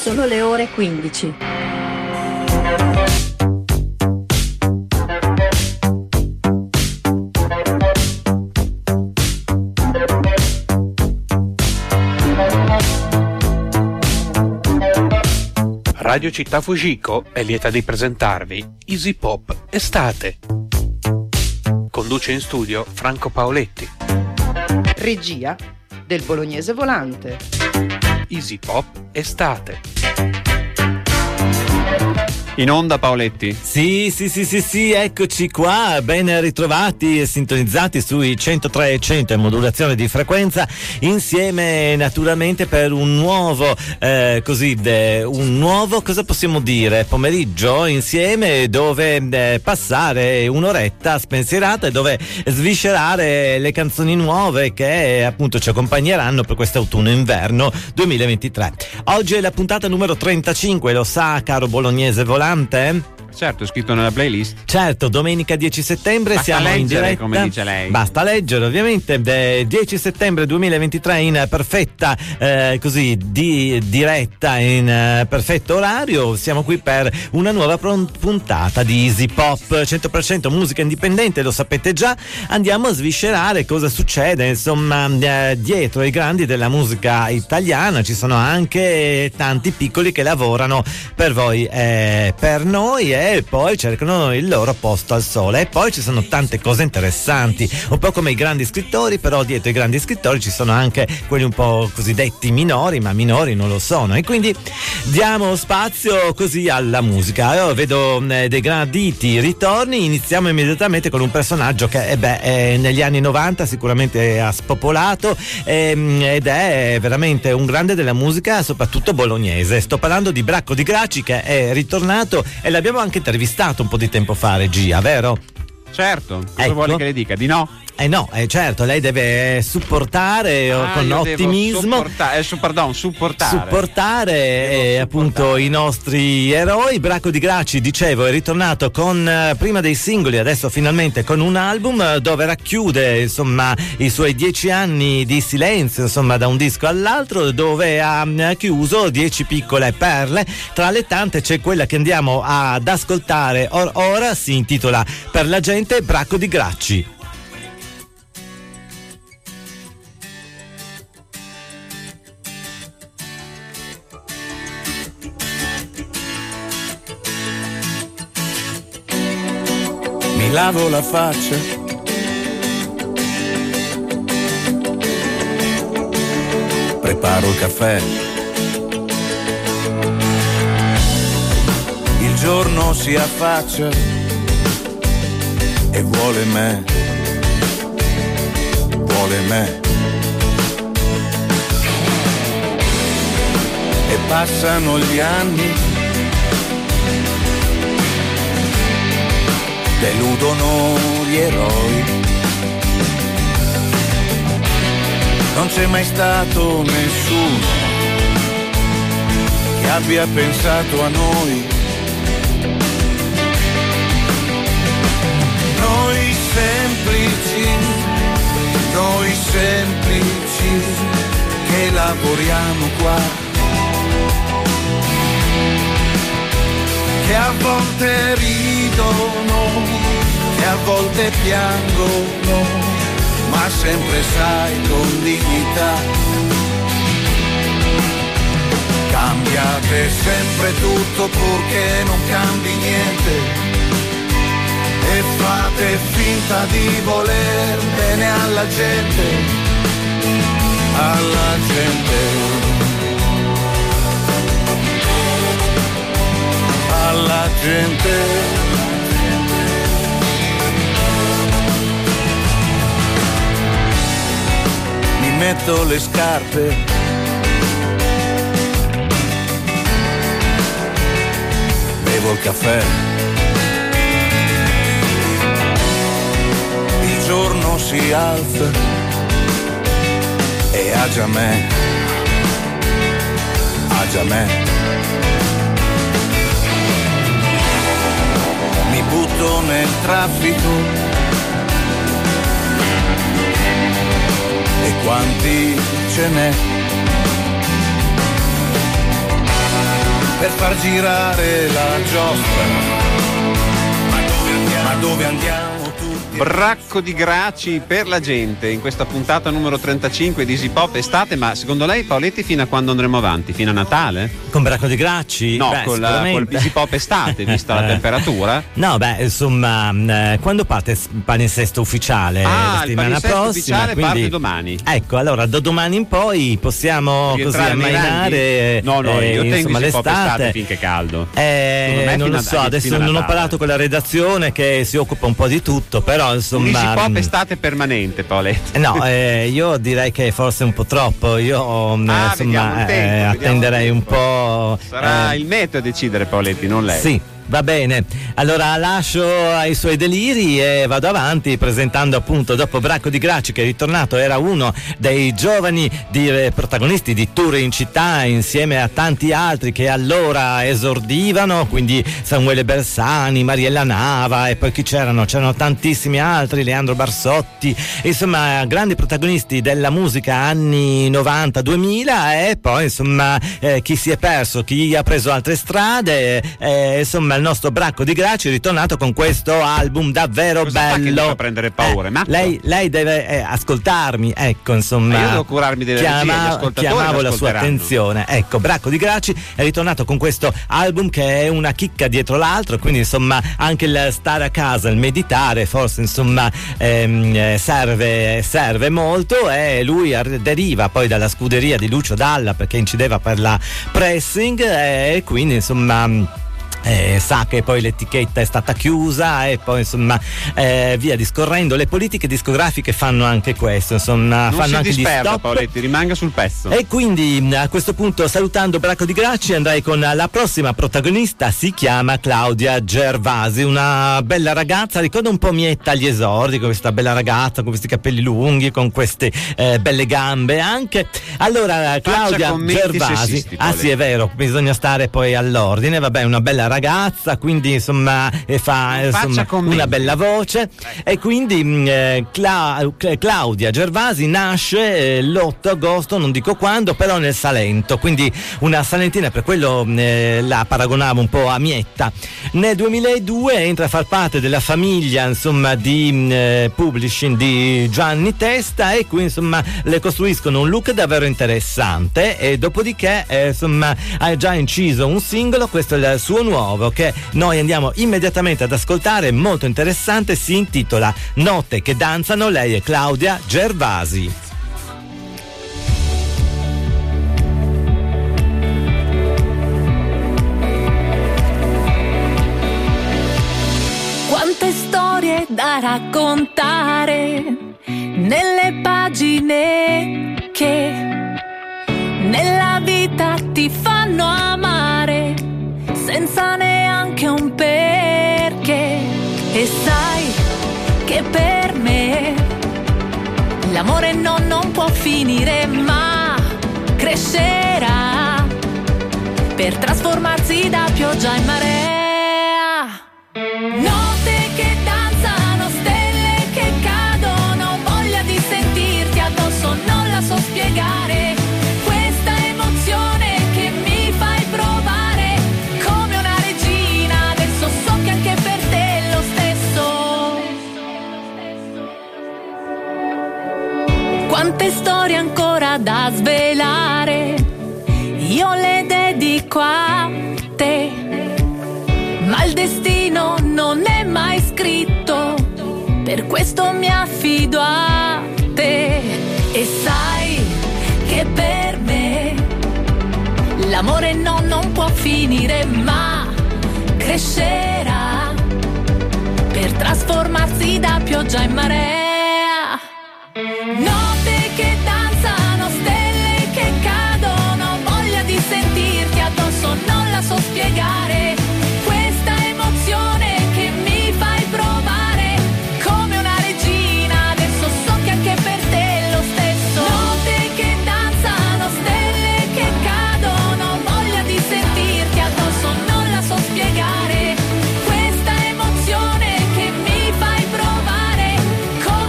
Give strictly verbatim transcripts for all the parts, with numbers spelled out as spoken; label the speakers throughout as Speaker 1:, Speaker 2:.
Speaker 1: Sono le ore quindici.
Speaker 2: Radio Città Fugico è lieta di presentarvi Easy Pop Estate. Conduce in studio Franco Paoletti.
Speaker 3: Regia del Bolognese Volante.
Speaker 2: Easy Pop Estate.
Speaker 4: In onda Paoletti?
Speaker 5: Sì, sì, sì, sì, sì, eccoci qua, ben ritrovati e sintonizzati sui centotré e cento in modulazione di frequenza, insieme naturalmente per un nuovo, eh, così, de, un nuovo, cosa possiamo dire, pomeriggio insieme dove eh, passare un'oretta spensierata e dove sviscerare le canzoni nuove che appunto ci accompagneranno per quest'autunno-inverno duemilaventitré. Oggi è la puntata numero trentacinque, lo sa caro Bolognese Volante?
Speaker 4: Certo, è scritto nella playlist.
Speaker 5: Certo, domenica dieci settembre.
Speaker 4: Basta
Speaker 5: siamo
Speaker 4: leggere,
Speaker 5: in diretta,
Speaker 4: come dice lei.
Speaker 5: Basta leggere ovviamente. De dieci settembre duemilaventitré in perfetta eh, così di diretta in eh, perfetto orario. Siamo qui per una nuova puntata di Easy Pop, cento per cento musica indipendente, lo sapete già. Andiamo a sviscerare cosa succede insomma eh, dietro ai grandi della musica italiana. Ci sono anche tanti piccoli che lavorano per voi e per noi e poi cercano il loro posto al sole. E poi ci sono tante cose interessanti, un po' come i grandi scrittori, però dietro i grandi scrittori ci sono anche quelli un po' cosiddetti minori, ma minori non lo sono, e quindi diamo spazio così alla musica. Io vedo eh, dei graditi ritorni. Iniziamo immediatamente con un personaggio che eh beh, eh, negli anni novanta sicuramente ha spopolato ehm, ed è veramente un grande della musica, soprattutto bolognese. Sto parlando di Bracco di Gracci, che è ritornato e l'abbiamo anche intervistato un po' di tempo fa, regia, vero?
Speaker 4: Certo, cosa
Speaker 5: ecco.
Speaker 4: vuole che le dica? Di no?
Speaker 5: Eh no, eh certo, lei deve supportare
Speaker 4: ah,
Speaker 5: con ottimismo,
Speaker 4: supporta- eh, su, pardon, supportare,
Speaker 5: supportare eh, appunto i nostri eroi. Bracco di Gracci, dicevo, è ritornato con eh, prima dei singoli, adesso finalmente con un album eh, dove racchiude insomma i suoi dieci anni di silenzio, insomma da un disco all'altro, dove ha eh, chiuso dieci piccole perle. Tra le tante c'è quella che andiamo ad ascoltare or- ora, si intitola Per la gente, Bracco di Gracci.
Speaker 6: Mi lavo la faccia, preparo il caffè, il giorno si affaccia e vuole me, vuole me, e passano gli anni, deludono gli eroi, non c'è mai stato nessuno che abbia pensato a noi, noi semplici, noi semplici che lavoriamo qua, che a volte ridono, che a volte piangono, ma sempre sai con dignità. Cambiate sempre tutto purché non cambi niente, e fate finta di voler bene alla gente, alla gente. Alla gente, mi metto le scarpe, bevo il caffè, il giorno si alza e agia me, agia me. Mi butto nel traffico e quanti ce n'è, per far girare la giostra. Ma dove andiamo? Ma dove andiamo?
Speaker 4: Bracco di Graci per la gente in questa puntata numero trentacinque di Easy Pop estate. Ma secondo lei, Paoletti, fino a quando andremo avanti? Fino a Natale?
Speaker 5: Con Bracco di Graci?
Speaker 4: No,
Speaker 5: beh,
Speaker 4: con la, col Easy Pop estate, vista la temperatura.
Speaker 5: No, beh, insomma, eh, quando parte il palinsesto ufficiale?
Speaker 4: Ah,
Speaker 5: la
Speaker 4: il
Speaker 5: settimana
Speaker 4: palinsesto
Speaker 5: prossima,
Speaker 4: ufficiale
Speaker 5: quindi,
Speaker 4: parte domani.
Speaker 5: Ecco, allora da domani in poi possiamo così
Speaker 4: Rientrare nei
Speaker 5: ammainare
Speaker 4: No, no,
Speaker 5: eh,
Speaker 4: io tengo
Speaker 5: insomma,
Speaker 4: Easy Pop estate
Speaker 5: l'estate.
Speaker 4: finché è caldo.
Speaker 5: Eh,
Speaker 4: Secondo me
Speaker 5: non
Speaker 4: fino
Speaker 5: lo
Speaker 4: a-
Speaker 5: so, adesso
Speaker 4: fino a
Speaker 5: non ho
Speaker 4: Natale.
Speaker 5: parlato con la redazione che si occupa un po' di tutto, però insomma.
Speaker 4: Un Easy Pop
Speaker 5: mh,
Speaker 4: estate permanente, Paoletti.
Speaker 5: No, eh, io direi che forse un po' troppo. Io mh,
Speaker 4: Ah, vediamo
Speaker 5: insomma
Speaker 4: il tempo,
Speaker 5: eh,
Speaker 4: vediamo
Speaker 5: attenderei
Speaker 4: il
Speaker 5: un
Speaker 4: tempo.
Speaker 5: po'.
Speaker 4: Sarà
Speaker 5: eh,
Speaker 4: il meteo a decidere, Paoletti, non lei.
Speaker 5: Sì. Va bene, allora lascio ai suoi deliri e vado avanti presentando appunto dopo Bracco di Graci, che è ritornato, era uno dei giovani di, eh, protagonisti di tour in città insieme a tanti altri che allora esordivano, quindi Samuele Bersani, Mariella Nava e poi chi c'erano? C'erano tantissimi altri, Leandro Barsotti, insomma grandi protagonisti della musica anni novanta duemila e poi insomma eh, chi si è perso, chi ha preso altre strade, eh, insomma il nostro Bracco di Graci è ritornato con questo album davvero
Speaker 4: Cosa fa che mi
Speaker 5: bello.
Speaker 4: fa prendere paura?
Speaker 5: Eh,
Speaker 4: Matto?
Speaker 5: lei, lei deve eh, ascoltarmi, ecco insomma.
Speaker 4: Ma io devo curarmi delle regie, gli ascoltatori
Speaker 5: chiamavo la sua
Speaker 4: l'ascolteranno.
Speaker 5: attenzione. Ecco, Bracco di Graci è ritornato con questo album che è una chicca dietro l'altro, quindi insomma anche il stare a casa, il meditare forse insomma ehm, serve, serve molto, e lui ar- deriva poi dalla scuderia di Lucio Dalla perché incideva per la Pressing e quindi insomma Eh, sa che poi l'etichetta è stata chiusa e poi insomma eh, via discorrendo. Le politiche discografiche fanno anche questo, insomma
Speaker 4: Non
Speaker 5: fanno
Speaker 4: si
Speaker 5: anche gli
Speaker 4: disperda,
Speaker 5: stop.
Speaker 4: Paoletti, rimanga sul pezzo.
Speaker 5: E quindi a questo punto, salutando Bracco di Graci, andrei con la prossima protagonista. Si chiama Claudia Gervasi, una bella ragazza, ricorda un po' Mietta agli esordi, con questa bella ragazza con questi capelli lunghi, con queste eh, belle gambe anche. Allora Claudia
Speaker 4: commenti
Speaker 5: Gervasi,
Speaker 4: sessisti,
Speaker 5: ah sì è vero, bisogna stare poi all'ordine, vabbè, una bella ragazza, quindi insomma e fa insomma, una bella voce e quindi mh, eh, Cla- Claudia Gervasi nasce eh, l'otto agosto, non dico quando, però nel Salento, quindi una salentina, per quello eh, la paragonavo un po' a Mietta. Nel duemiladue entra a far parte della famiglia insomma di mh, eh, publishing di Gianni Testa e qui insomma le costruiscono un look davvero interessante e dopodiché eh, insomma ha già inciso un singolo, questo è il suo nuovo che noi andiamo immediatamente ad ascoltare, molto interessante, si intitola Notte che danzano. Lei è Claudia Gervasi.
Speaker 1: Quante storie da raccontare nelle pagine che nella vita ti fanno amare senza neanche un perché. E sai che per me l'amore no, non può finire, ma crescerà per trasformarsi da pioggia in marea. Notte che danzano, stelle che cadono, voglia di sentirti addosso, non la so spiegare. Questa emozione che mi fai provare come una regina, adesso so che anche per te è lo stesso. Quante storie ancora da svelare, io le dedico a te, ma il destino non è mai scritto, per questo mi affido a te. E sai che per me l'amore no, non può finire, ma crescerà per trasformarsi da pioggia in marea. Notte che danzano, stelle che cadono, voglia di sentirti addosso, non la so spiegare. Questa emozione che mi fai provare come una regina, adesso so che anche per te è lo stesso. Notte che danzano, stelle che cadono, voglia di sentirti addosso, non la so spiegare. Questa emozione che mi fai provare come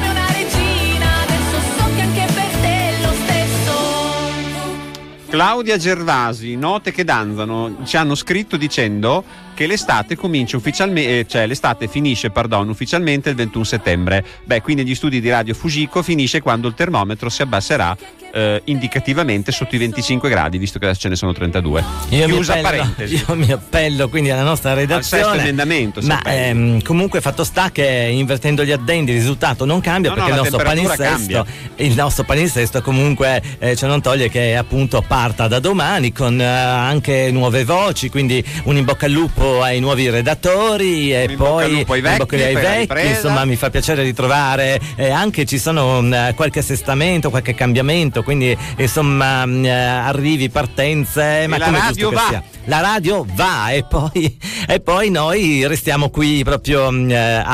Speaker 4: Claudia Gervasi, note che danzano, ci hanno scritto dicendo che l'estate comincia ufficialmente, cioè l'estate finisce, pardon, ufficialmente il ventuno settembre. Beh, quindi gli studi di Radio Fujiko finisce quando il termometro si abbasserà eh, indicativamente sotto i venticinque gradi, visto che adesso ce ne sono trentadue.
Speaker 5: Io
Speaker 4: Chiusa
Speaker 5: mi appello,
Speaker 4: parentesi.
Speaker 5: Io mi appello quindi alla nostra redazione.
Speaker 4: Al sesto emendamento.
Speaker 5: Ma ehm, comunque fatto sta che invertendo gli addendi il risultato non cambia,
Speaker 4: no,
Speaker 5: perché
Speaker 4: no,
Speaker 5: il nostro palinsesto, il nostro palinsesto comunque eh, ciò non toglie che appunto parta da domani con eh, anche nuove voci, quindi un in bocca al lupo ai nuovi redattori e
Speaker 4: in
Speaker 5: poi
Speaker 4: ai vecchi,
Speaker 5: in bocca ai vecchi, insomma mi fa piacere ritrovare eh, anche ci sono um, qualche assestamento, qualche cambiamento, quindi insomma um, arrivi, partenze,
Speaker 4: e
Speaker 5: ma
Speaker 4: la
Speaker 5: come
Speaker 4: radio
Speaker 5: giusto
Speaker 4: va.
Speaker 5: che sia. La radio va e poi, e poi noi restiamo qui proprio um,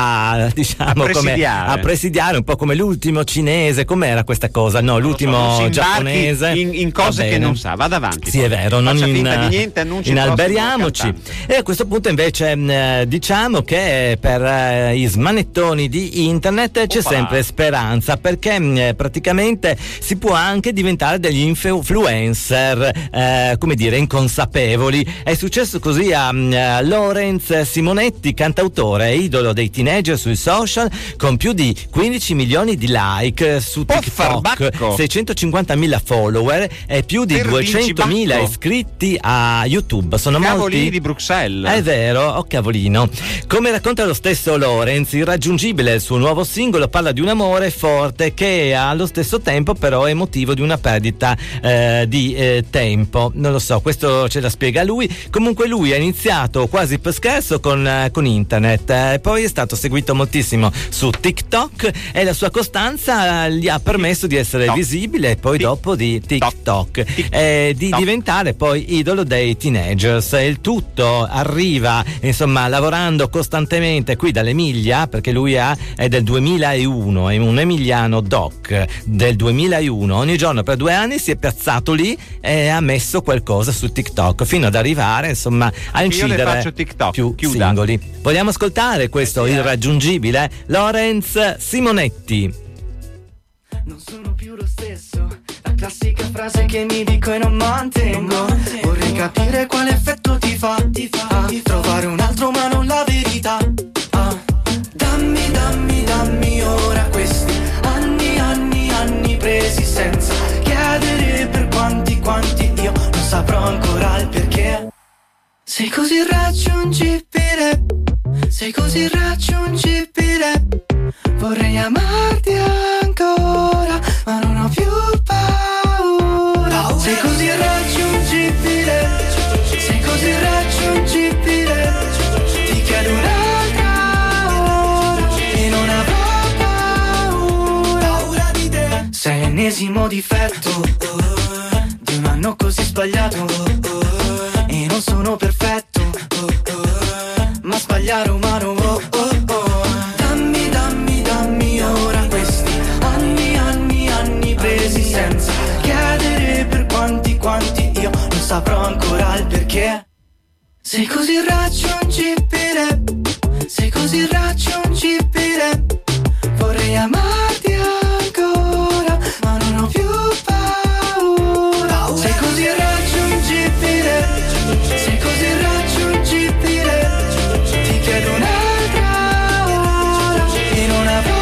Speaker 5: a diciamo
Speaker 4: a
Speaker 5: come
Speaker 4: presidiare.
Speaker 5: a presidiare un po' come l'ultimo cinese, com'era questa cosa? No, l'ultimo
Speaker 4: so,
Speaker 5: giapponese
Speaker 4: in, in cose che non sa, vada avanti.
Speaker 5: Sì,
Speaker 4: poi.
Speaker 5: è vero, non
Speaker 4: Faccia
Speaker 5: in,
Speaker 4: finta di niente, annunci il prossimo
Speaker 5: inalberiamoci.
Speaker 4: cantante.
Speaker 5: E a questo punto invece mh, diciamo che per eh, i smanettoni di internet c'è
Speaker 4: Opa.
Speaker 5: sempre speranza, perché mh, praticamente si può anche diventare degli influencer, eh, come dire, inconsapevoli. È successo così a mh, Lorenz Simonetti, cantautore e idolo dei teenager sui social, con più di quindici milioni di like su
Speaker 4: Può
Speaker 5: TikTok,
Speaker 4: far bacco.
Speaker 5: seicentocinquantamila follower e più di
Speaker 4: Per
Speaker 5: duecentomila
Speaker 4: Vinci Bacco.
Speaker 5: iscritti a YouTube. Sono
Speaker 4: Cavolini
Speaker 5: molti
Speaker 4: di Bruxelles.
Speaker 5: è vero, oh cavolino. Come racconta lo stesso Lorenz, irraggiungibile il suo nuovo singolo parla di un amore forte che allo stesso tempo però è motivo di una perdita eh, di eh, tempo. Non lo so, questo ce la spiega lui. Comunque lui ha iniziato quasi per scherzo con, eh, con internet, eh, poi è stato seguito moltissimo su TikTok e la sua costanza eh, gli ha permesso di essere
Speaker 4: Tok.
Speaker 5: visibile e poi
Speaker 4: Tic.
Speaker 5: dopo di TikTok
Speaker 4: Tic.
Speaker 5: e di
Speaker 4: Tok.
Speaker 5: diventare poi idolo dei teenagers. Il tutto arriva insomma lavorando costantemente qui dall'Emilia, perché lui ha, è del duemilauno, è un emiliano doc del duemilauno. Ogni giorno per due anni si è piazzato lì e ha messo qualcosa su TikTok fino ad arrivare insomma a
Speaker 4: Io le
Speaker 5: incidere
Speaker 4: faccio TikTok.
Speaker 5: più
Speaker 4: Chiuda.
Speaker 5: singoli. Vogliamo ascoltare questo irraggiungibile Lorenz Simonetti?
Speaker 7: Non sono più lo stesso, la classica frase che mi dico e non mantengo. Vorrei capire quale effetto ti fa, ti fa trovare un altro ma non la verità. Ah. Dammi, dammi, dammi ora questi anni, anni, anni presi senza chiedere per quanti, quanti io non saprò ancora il perché. Sei così irraggiungibile, sei così irraggiungibile. Vorrei amarti ancora, ma non ho più paura. Sei così irraggiungibile, sei così irraggiungibile. Ti chiedo un'altra ora e non avrò paura. Paura di te. Sei l'ennesimo difetto di un anno così sbagliato. E non sono perfetto, ma sbagliare umano. Oh, oh, oh. Dammi, dammi, dammi ora questi anni, anni, anni presi senza chiedere per quanti, quanti io non saprò ancora il perché. Sei così irraggiungibile, sei così irraggiungibile. Vorrei amarti ancora, ma non ho più paura. Sei così irraggiungibile, sei così irraggiungibile. Ti chiedo un'altra ora e non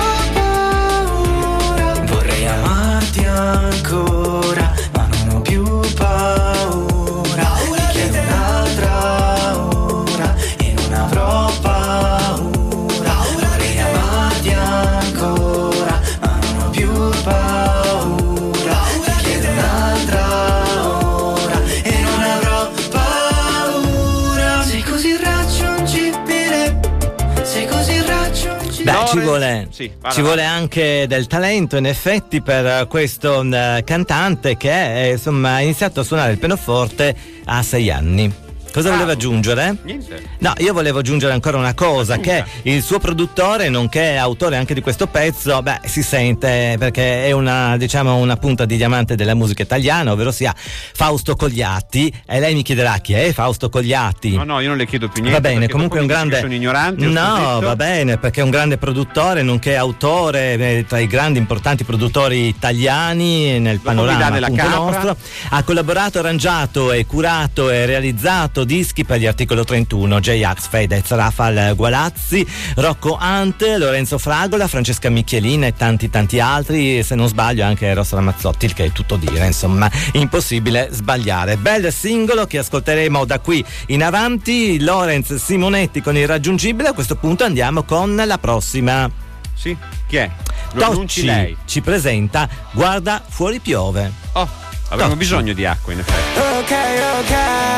Speaker 7: avrò paura. Vorrei amarti ancora, ma non ho più paura. Ti chiedo un'altra ora e non avrò paura. Vorrei amarti ancora, ma non ho più paura. Ti chiedo un'altra ora e non avrò paura. Sei così irraggiungibile, sei così irraggiungibile.
Speaker 5: Beh,
Speaker 4: Lorenz-
Speaker 5: ci vuole,
Speaker 4: Sì, vada,
Speaker 5: ci
Speaker 4: vada.
Speaker 5: vuole anche del talento in effetti per questo uh, cantante che eh, insomma ha iniziato a suonare il pianoforte a sei anni. cosa voleva aggiungere?
Speaker 4: Niente.
Speaker 5: No, io volevo aggiungere ancora una cosa,
Speaker 4: Aggiunga.
Speaker 5: che il suo produttore, nonché autore anche di questo pezzo, beh, si sente perché è una, diciamo, una punta di diamante della musica italiana, ovvero sia Fausto Cogliatti, e lei mi chiederà chi è Fausto Cogliatti.
Speaker 4: No, no, io non le chiedo più niente.
Speaker 5: Va bene,
Speaker 4: perché
Speaker 5: comunque è un
Speaker 4: dopo mi dici
Speaker 5: grande.
Speaker 4: che sono ignorante.
Speaker 5: No, va bene, perché è un grande produttore, nonché autore, eh, tra i grandi importanti produttori italiani nel
Speaker 4: Dopo mi
Speaker 5: panorama
Speaker 4: dà della
Speaker 5: appunto
Speaker 4: capra.
Speaker 5: nostro. Ha collaborato, arrangiato e curato e realizzato dischi per gli Articolo trentuno, J-Ax, Fedez, Rafael Gualazzi, Rocco Hunt, Lorenzo Fragola, Francesca Michelina e tanti tanti altri, se non sbaglio anche Rossa Ramazzotti, il che è tutto dire, insomma, impossibile sbagliare. Bel singolo che ascolteremo da qui in avanti, Lorenz Simonetti con Irraggiungibile. A questo punto andiamo con la prossima.
Speaker 4: Sì, chi è? Lo annunci
Speaker 5: Tocci
Speaker 4: lei.
Speaker 5: ci presenta Guarda fuori piove.
Speaker 4: Oh, avremo
Speaker 5: Tocci.
Speaker 4: bisogno di acqua in effetti.
Speaker 7: Ok, ok,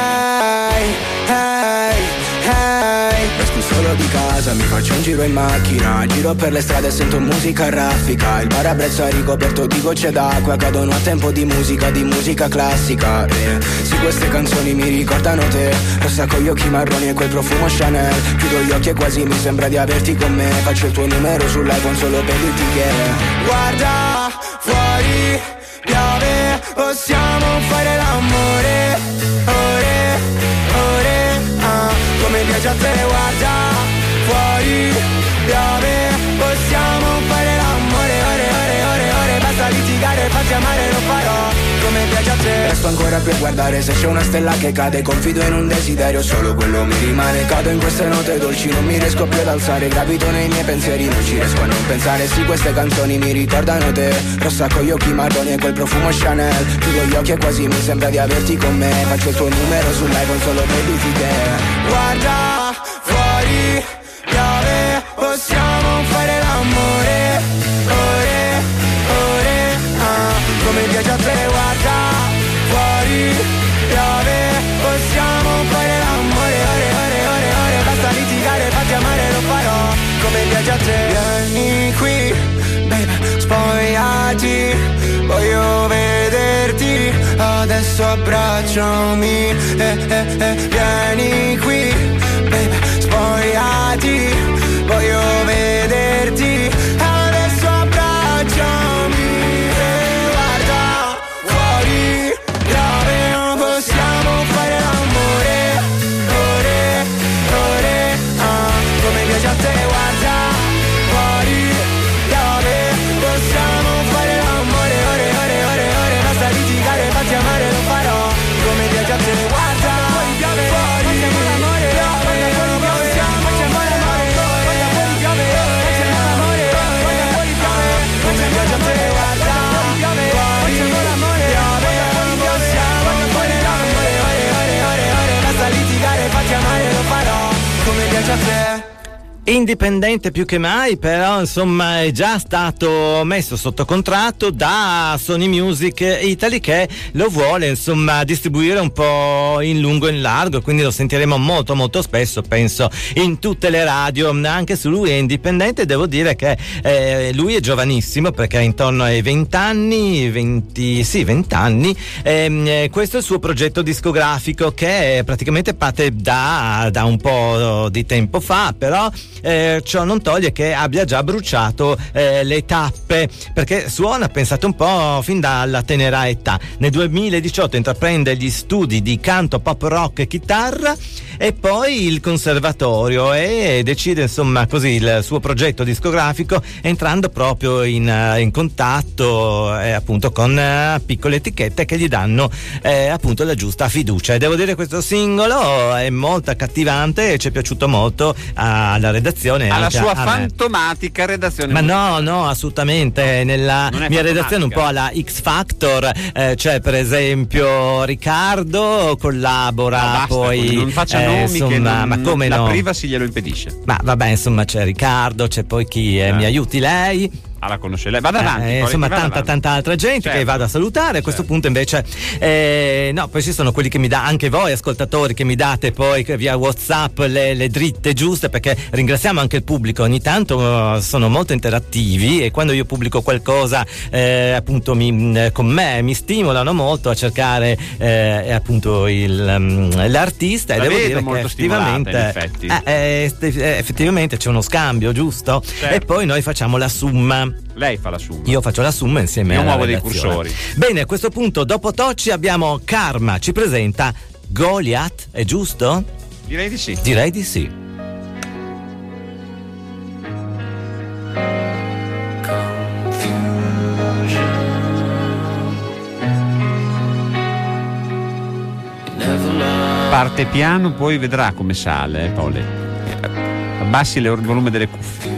Speaker 7: hey, hey. Esco solo di casa, mi faccio un giro in macchina, giro per le strade e sento musica a raffica. Il parabrezza è ricoperto di gocce d'acqua, cadono a tempo di musica, di musica classica. E sì, queste canzoni mi ricordano te, rossa con gli occhi marroni e quel profumo Chanel. Chiudo gli occhi e quasi mi sembra di averti con me, faccio il tuo numero sull'iPhone solo per dirti che guarda fuori piove, possiamo fare l'amore, ore, ore, ah, come piace a te, guarda, fuori, piove, possiamo fare l'amore, ore, ore, ore, ore, basta litigare, farti amare, lo farò, come piace a te. Resto ancora qui a guardare se c'è una stella che cade, confido in un desiderio, solo quello mi rimane, cado in queste note dolci, non mi riesco più ad alzare, gravito nei miei pensieri, non ci riesco a non pensare, sì, queste canzoni mi ricordano te, rossa con gli occhi marroni e quel profumo Chanel, chiudo gli occhi e quasi mi sembra di averti con me, faccio il tuo numero sull'iPhone solo per dirti che guarda fuori piove, possiamo fare l'amore, ore, ore, ah, come piace a te, guarda fuori piove, possiamo fare l'amore, ore, ore, ore, ore, basta litigare, fatti amare, lo farò, come piace a te. Vieni qui, baby, spogliati, voglio vederti, adesso abbracciami, eh, eh, eh, vieni qui, baby, spogliati, voglio vederti, adesso abbracciami, eh, guarda, fuori, piove, possiamo fare l'amore, ore, ore, ah, come piace a te, guarda, fuori, piove, possiamo fare l'amore, ore, ore, ore, ore, basta litigare, fatti amare, lo farò, come piace a te, guarda, fuori, piove, fuori, facciamo l'amore, piove, fuori, piove, facciamo l'amore, fuori, piove, facciamo l'amore, fuori, piove, come piace a te, guarda, piove, fuori, facciamo l'amore, piove, possiamo fare l'amore, ore, ore, ore, ore, basta litigare, fatti amare, lo farò, come piace a te.
Speaker 5: Indipendente più che mai, però insomma è già stato messo sotto contratto da Sony Music Italy, che lo vuole insomma distribuire un po' in lungo e in largo, quindi lo sentiremo molto molto spesso, penso, in tutte le radio. Anche su lui è indipendente, devo dire che eh, lui è giovanissimo perché è intorno ai venti anni, venti, sì venti anni, e, questo è il suo progetto discografico che praticamente parte da, da un po' di tempo fa, però Eh, ciò non toglie che abbia già bruciato eh, le tappe, perché suona, pensate un po', fin dalla tenera età. Nel duemiladiciotto intraprende gli studi di canto, pop rock e chitarra e poi il conservatorio, e decide insomma così il suo progetto discografico entrando proprio in, in contatto eh, appunto con eh, piccole etichette che gli danno eh, appunto la giusta fiducia. E devo dire, questo singolo è molto accattivante e ci è piaciuto molto alla redazione,
Speaker 4: alla
Speaker 5: anche
Speaker 4: sua
Speaker 5: a me.
Speaker 4: fantomatica redazione.
Speaker 5: Ma no, no, assolutamente. Nella
Speaker 4: Non è
Speaker 5: mia redazione un po' alla X Factor, eh, c'è per esempio Riccardo, collabora
Speaker 4: No, basta,
Speaker 5: poi
Speaker 4: non faccia
Speaker 5: eh,
Speaker 4: nomi,
Speaker 5: insomma,
Speaker 4: che non,
Speaker 5: ma come
Speaker 4: la
Speaker 5: no?
Speaker 4: privacy glielo impedisce.
Speaker 5: Ma vabbè, insomma, c'è Riccardo, c'è poi chi eh,
Speaker 4: Eh.
Speaker 5: mi aiuti lei?
Speaker 4: Ah, la conosce lei, vada avanti.
Speaker 5: Eh, insomma, tanta
Speaker 4: avanti.
Speaker 5: tanta altra gente, certo, che vado a salutare. A questo certo. punto invece eh, no, poi ci sono quelli che mi dà, anche voi ascoltatori, che mi date poi via WhatsApp le, le dritte giuste, perché ringraziamo anche il pubblico, ogni tanto uh, sono molto interattivi e quando io pubblico qualcosa eh, appunto mi, con me mi stimolano molto a cercare eh, appunto il, um, l'artista,
Speaker 4: la
Speaker 5: e devo dire
Speaker 4: molto
Speaker 5: che effettivamente,
Speaker 4: in effetti.
Speaker 5: eh, eh, effettivamente c'è uno scambio, giusto? Certo. E poi noi facciamo la summa.
Speaker 4: Lei fa la summa.
Speaker 5: Io faccio la summa insieme
Speaker 4: Io
Speaker 5: alla
Speaker 4: muovo dei
Speaker 5: redazione.
Speaker 4: cursori.
Speaker 5: Bene, a questo punto dopo Tocci abbiamo Karma, ci presenta Goliath, è giusto?
Speaker 4: Direi di sì.
Speaker 5: Direi di sì.
Speaker 4: Parte piano, poi vedrà come sale, eh, Pole. Abbassi il volume delle cuffie.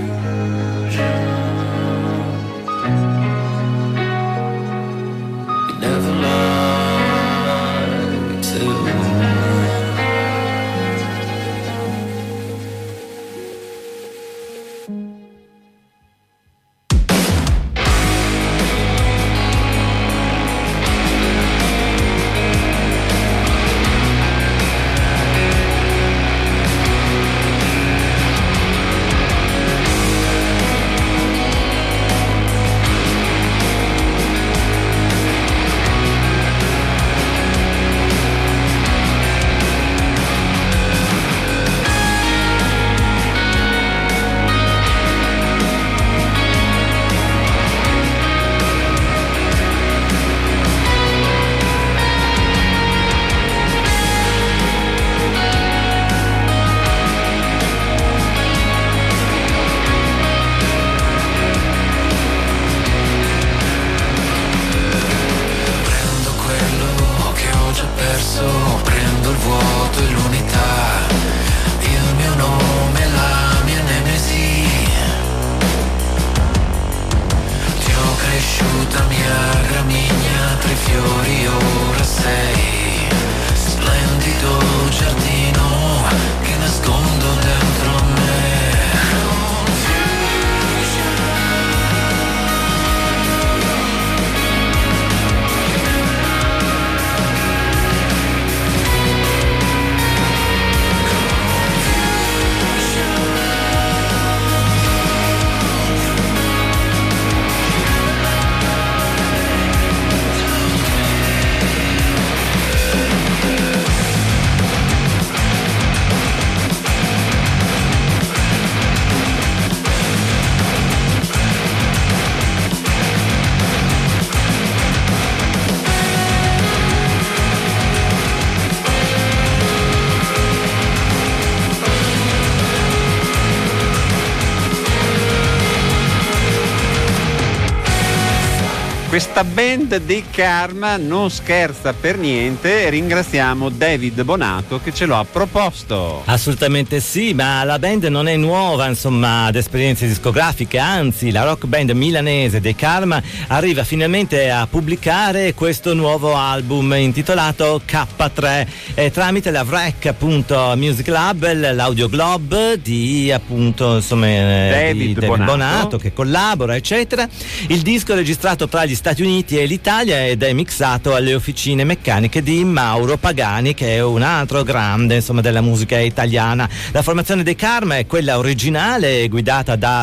Speaker 4: Questa band di Karma non scherza per niente e ringraziamo David Bonato che ce lo ha proposto.
Speaker 5: Assolutamente sì, ma la band non è nuova, insomma, ad esperienze discografiche, anzi la rock band milanese dei Karma arriva finalmente a pubblicare questo nuovo album intitolato K tre eh, tramite la V R E C appunto Music Label, l'Audio Globe di appunto insomma
Speaker 4: David,
Speaker 5: di David
Speaker 4: Bonato.
Speaker 5: Bonato che collabora eccetera. Il disco è registrato tra gli Stati Uniti e l'Italia ed è mixato alle officine meccaniche di Mauro Pagani, che è un altro grande insomma della musica italiana. La formazione dei Karma è quella originale guidata da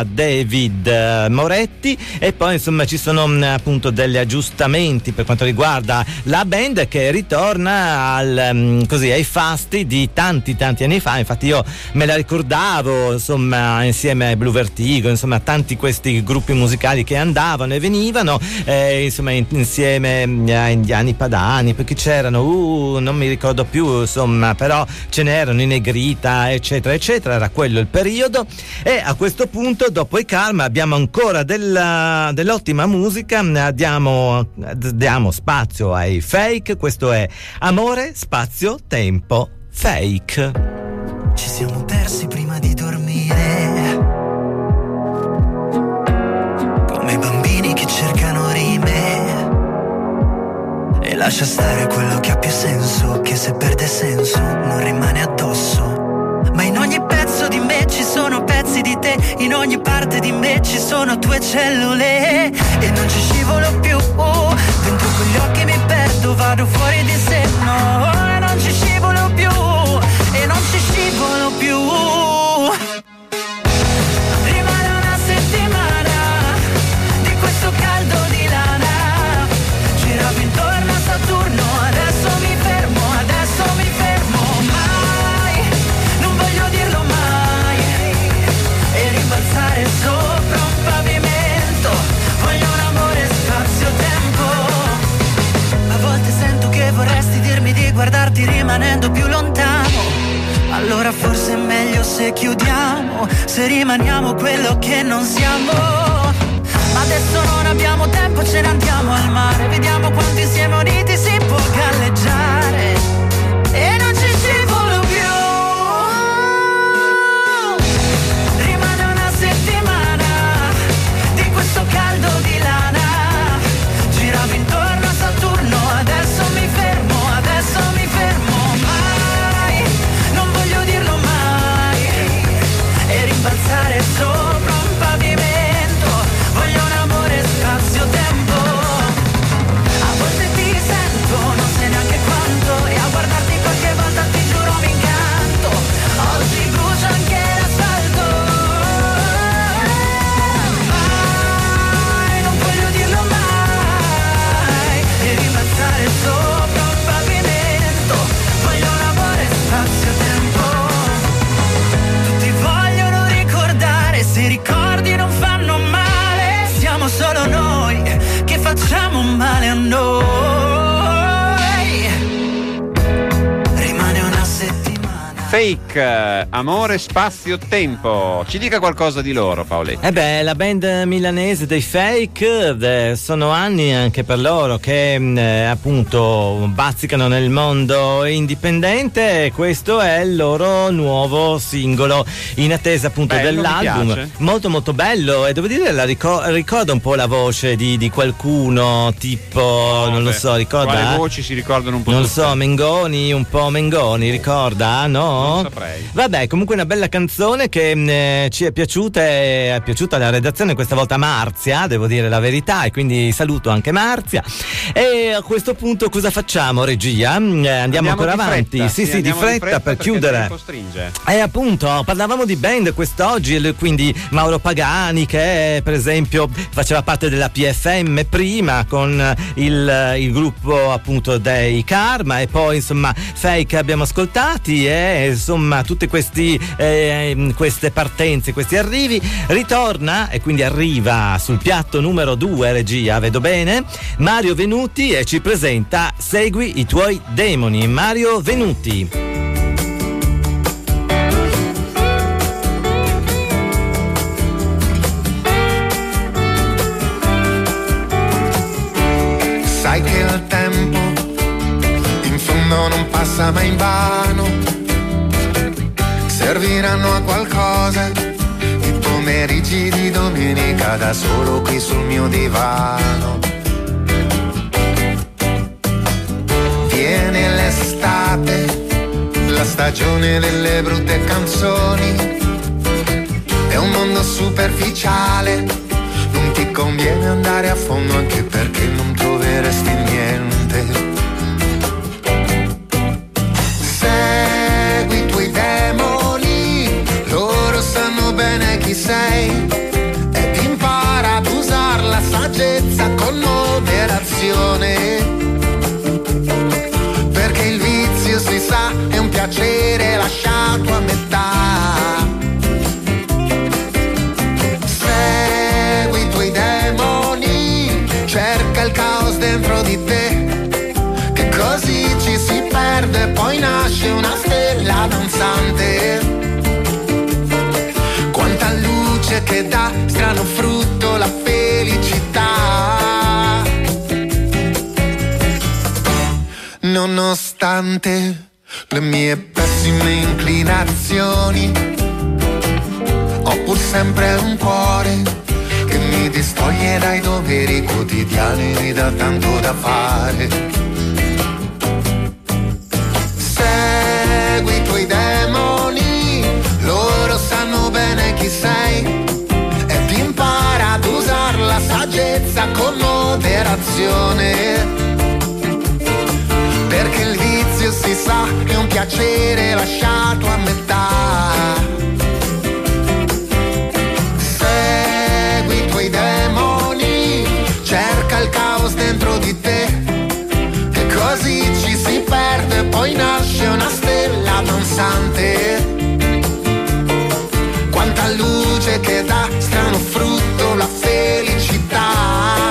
Speaker 5: David Moretti e poi insomma ci sono appunto degli aggiustamenti per quanto riguarda la band che ritorna al, così, ai fasti di tanti tanti anni fa. Infatti io me la ricordavo insomma insieme ai Blue Vertigo, insomma tanti questi gruppi musicali che andavano e venivano eh, insomma in, insieme a Indiani Padani, perché c'erano uh, non mi ricordo più insomma, però ce n'erano i Negrita eccetera eccetera, era quello il periodo. E a questo punto dopo i Karma abbiamo ancora della, dell'ottima musica, diamo, diamo spazio ai Fake. Questo è Amore, Spazio, Tempo, Fake.
Speaker 7: Ci siamo persi prima di dormire, come i bambini che cercano rime, e lascia stare quello che ha più senso, che se perde senso non rimane addosso. Ma in ogni pezzo di me ci sono pezzi di te, male. In ogni parte di me ci sono tue cellule e non ci scivolo più. Dentro quegli occhi mi perdo, vado fuori di sé. No, e non ci scivolo più, e non ci scivolo più. Rimane una settimana di questo caldo di lana. Giravo intorno a Saturno, adesso mi fermo, adesso mi fermo. Mai, non voglio dirlo mai. E rimbalzare sopra un pavimento. Voglio un amore spazio-tempo. A volte sento che vorresti dirmi di guardarti rimanendo più lontano. Allora forse è meglio se chiudiamo, se rimaniamo quello che non siamo. Ma adesso non abbiamo tempo, ce ne andiamo al mare. Vediamo quanto insieme uniti si può galleggiare. E non ci scivolo più. Rimane una settimana di questo caldo di lana. Giravo intorno a Saturno, adesso mi fermo, adesso mi fermo. Mai, non voglio dirlo mai. E rimbalzare sopra un pavimento. Voglio un amore spazio-tempo. A volte ti sento, non sai neanche quanto. E a guardarti qualche volta ti giuro mi incanto. Oggi brucia anche l'asfalto. Mai, non voglio dirlo mai. E rimbalzare sopra un pavimento. Voglio un amore spazio-tempo. Tutti vogliono ricordare, se ricordi non fanno male. Siamo solo noi che facciamo male a noi. Rimane una settimana.
Speaker 4: Fake, eh, amore, spazio, tempo. Ci dica qualcosa di loro, Paoletti.
Speaker 5: Eh beh, la band milanese dei Fake, eh, sono anni anche per loro che eh, appunto bazzicano nel mondo indipendente e questo è il loro nuovo singolo in attesa appunto
Speaker 4: Bello, mi
Speaker 5: dell'album.
Speaker 4: piace.
Speaker 5: Molto molto bello e devo dire la ricor- ricorda un po' la voce di, di qualcuno tipo, non lo so, ricorda?
Speaker 4: Quale voci si ricordano un po'
Speaker 5: Non lo
Speaker 4: tutte?
Speaker 5: so, Mengoni, un po' Mengoni, ricorda? No?
Speaker 4: Non saprei.
Speaker 5: Vabbè, comunque una bella canzone che mh, ci è piaciuta e è piaciuta alla redazione, questa volta Marzia, devo dire la verità, e quindi saluto anche Marzia. E a questo punto cosa facciamo, regia? Mm, eh, Andiamo, ancora
Speaker 4: di
Speaker 5: avanti?
Speaker 4: fretta.
Speaker 5: Sì, sì, di
Speaker 4: andiamo
Speaker 5: fretta, per
Speaker 4: perché
Speaker 5: chiudere.
Speaker 4: il tempo stringe.
Speaker 5: E appunto parlavamo di band quest'oggi, il- quindi Mauro Pagani che per esempio faceva parte della P F M prima con il, il gruppo appunto dei Karma e poi insomma Fake abbiamo ascoltati e insomma tutte questi, eh, queste partenze, questi arrivi. Ritorna e quindi arriva sul piatto numero due, regia, vedo bene, Mario Venuti e ci presenta Segui i tuoi demoni. Mario Venuti.
Speaker 6: Sai che il tempo in fondo non passa mai in vano. Serviranno a qualcosa i pomeriggi di domenica da solo qui sul mio divano. Viene l'estate, la stagione delle brutte canzoni. È un mondo superficiale, non ti conviene andare a fondo anche perché non troveresti niente. Segui i tuoi demoni, loro sanno bene chi sei ed impara ad usare la saggezza con moderazione. Perché il vizio si sa è un piacere lasciato a metà. Segui i tuoi demoni, cerca il caos dentro di te, che così ci si perde, poi nasce una stella danzante. Quanta luce che dà, strano frutto la felicità. Nonostante le mie pessime inclinazioni, ho pur sempre un cuore che mi distoglie dai doveri quotidiani, mi dà tanto da fare. Segui i tuoi demoni, loro sanno bene chi sei piacere lasciato a metà. Segui i tuoi demoni, cerca il caos dentro di te, che così ci si perde, poi nasce una stella danzante. Quanta luce che dà, strano frutto, la felicità.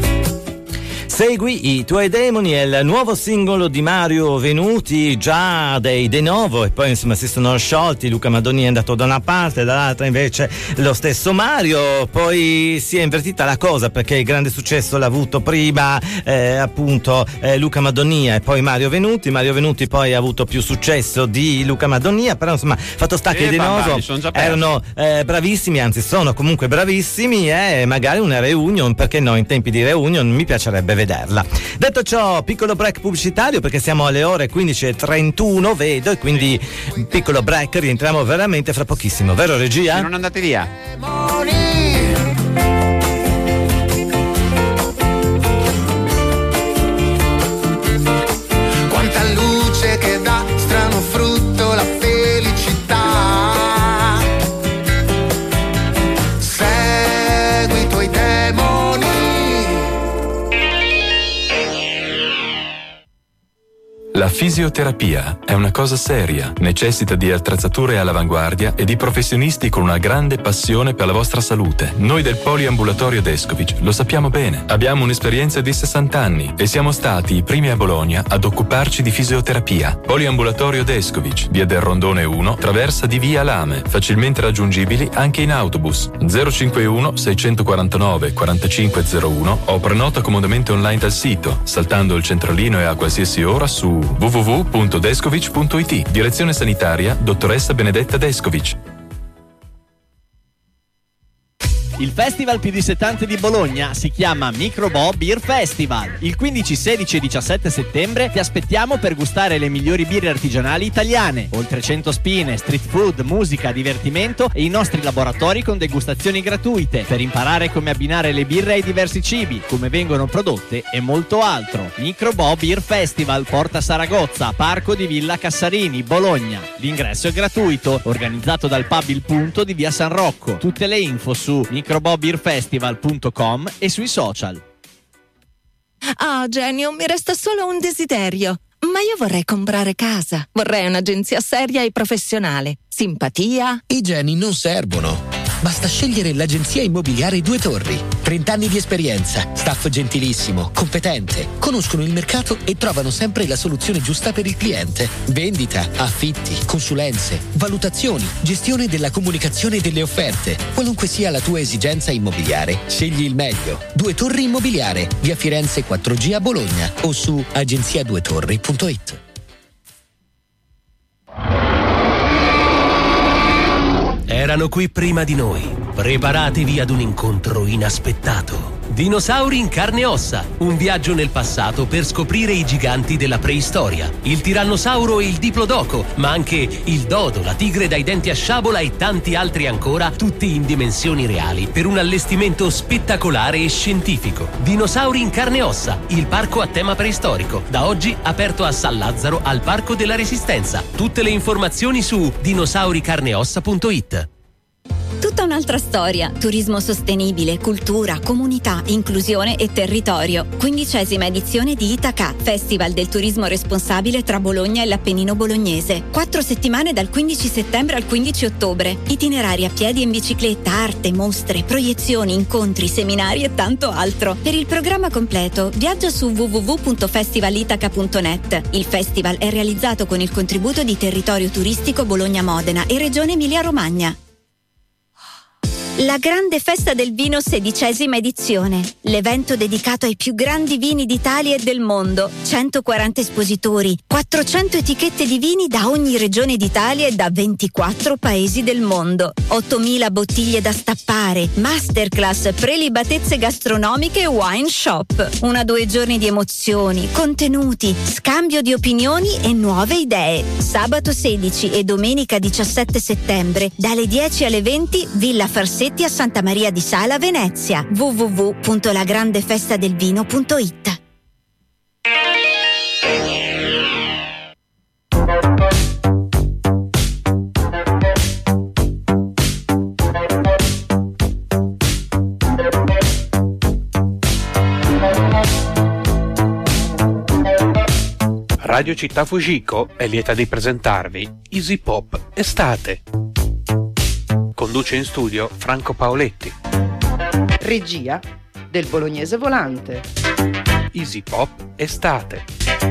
Speaker 5: Segui i tuoi demoni è il nuovo singolo di Mario Venuti, già dei De Novo, e poi insomma si sono sciolti. Luca Madoni è andato da una parte, dall'altra invece lo stesso Mario. Poi si è invertita la cosa, perché il grande successo l'ha avuto prima eh, appunto eh, Luca Madonia e poi Mario Venuti. Mario Venuti poi ha avuto più successo di Luca Madonia, però insomma fatto sta che i De Novo erano eh, bravissimi, anzi sono comunque bravissimi, e eh, magari una reunion, perché no, in tempi di reunion mi piacerebbe vedere. Detto ciò, piccolo break pubblicitario, perché siamo alle ore quindici e trentuno, vedo, e quindi piccolo break, rientriamo veramente fra pochissimo, vero regia?
Speaker 4: Se non andate via.
Speaker 6: Quanta luce che dà, strano frutto, la felicità. Segui i tuoi demoni.
Speaker 8: La fisioterapia è una cosa seria, necessita di attrezzature all'avanguardia e di professionisti con una grande passione per la vostra salute. Noi del Poliambulatorio Descovich lo sappiamo bene. Abbiamo un'esperienza di sessanta anni e siamo stati i primi a Bologna ad occuparci di fisioterapia. Poliambulatorio Descovich, via del Rondone uno, traversa di via Lame, facilmente raggiungibili anche in autobus. zero cinquantuno seicentoquarantanove quarantacinque zero uno o prenota comodamente online dal sito, saltando il centralino e a qualsiasi ora su w w w punto descovich punto i t. Direzione sanitaria dottoressa Benedetta Descovich.
Speaker 9: Il festival più dissettante di Bologna si chiama Microbo Beer Festival. Il quindici, sedici e diciassette settembre ti aspettiamo per gustare le migliori birre artigianali italiane. Oltre cento spine, street food, musica, divertimento e i nostri laboratori con degustazioni gratuite per imparare come abbinare le birre ai diversi cibi, come vengono prodotte e molto altro. Microbo Beer Festival, Porta Saragozza, Parco di Villa Cassarini, Bologna. L'ingresso è gratuito, organizzato dal Pub Il Punto di via San Rocco. Tutte le info su microbo beer festival punto com e sui social.
Speaker 10: Ah, Genio, mi resta solo un desiderio. Ma io vorrei comprare casa. Vorrei un'agenzia seria e professionale. Simpatia.
Speaker 11: I geni non servono. Basta scegliere l'agenzia immobiliare Due Torri. trenta anni di esperienza, staff gentilissimo, competente, conoscono il mercato e trovano sempre la soluzione giusta per il cliente. Vendita, affitti, consulenze, valutazioni, gestione della comunicazione delle offerte. Qualunque sia la tua esigenza immobiliare, scegli il meglio. Due Torri Immobiliare, via Firenze quattro G a Bologna o su agenzia due torri punto it.
Speaker 12: Erano qui prima di noi. Preparatevi ad un incontro inaspettato. Dinosauri in carne e ossa, un viaggio nel passato per scoprire i giganti della preistoria. Il tirannosauro e il diplodoco, ma anche il dodo, la tigre dai denti a sciabola e tanti altri ancora, tutti in dimensioni reali, per un allestimento spettacolare e scientifico. Dinosauri in carne e ossa, il parco a tema preistorico, da oggi aperto a San Lazzaro al Parco della Resistenza. Tutte le informazioni su dinosauricarneossa punto it.
Speaker 13: Tutta un'altra storia, turismo sostenibile, cultura, comunità, inclusione e territorio. Quindicesima edizione di Itaca, Festival del turismo responsabile tra Bologna e l'Appennino bolognese. Quattro settimane dal quindici settembre al quindici ottobre. Itinerari a piedi e in bicicletta, arte, mostre, proiezioni, incontri, seminari e tanto altro. Per il programma completo, viaggia su w w w punto festivalitaca punto net. Il festival è realizzato con il contributo di Territorio Turistico Bologna-Modena e Regione Emilia-Romagna. La grande festa del vino, sedicesima edizione. L'evento dedicato ai più grandi vini d'Italia e del mondo. centoquaranta espositori, quattrocento etichette di vini da ogni regione d'Italia e da ventiquattro paesi del mondo. ottomila bottiglie da stappare, masterclass, prelibatezze gastronomiche e wine shop. Una due giorni di emozioni, contenuti, scambio di opinioni e nuove idee. Sabato sedici e domenica diciassette settembre, dalle dieci alle venti, Villa Farsetti a Santa Maria di Sala, Venezia. w w w punto la grande festa del vino punto it.
Speaker 2: Radio Città Fujiko è lieta di presentarvi Easy Pop Estate. Conduce in studio Franco Paoletti.
Speaker 3: Regia del Bolognese Volante.
Speaker 2: Easy Pop Estate.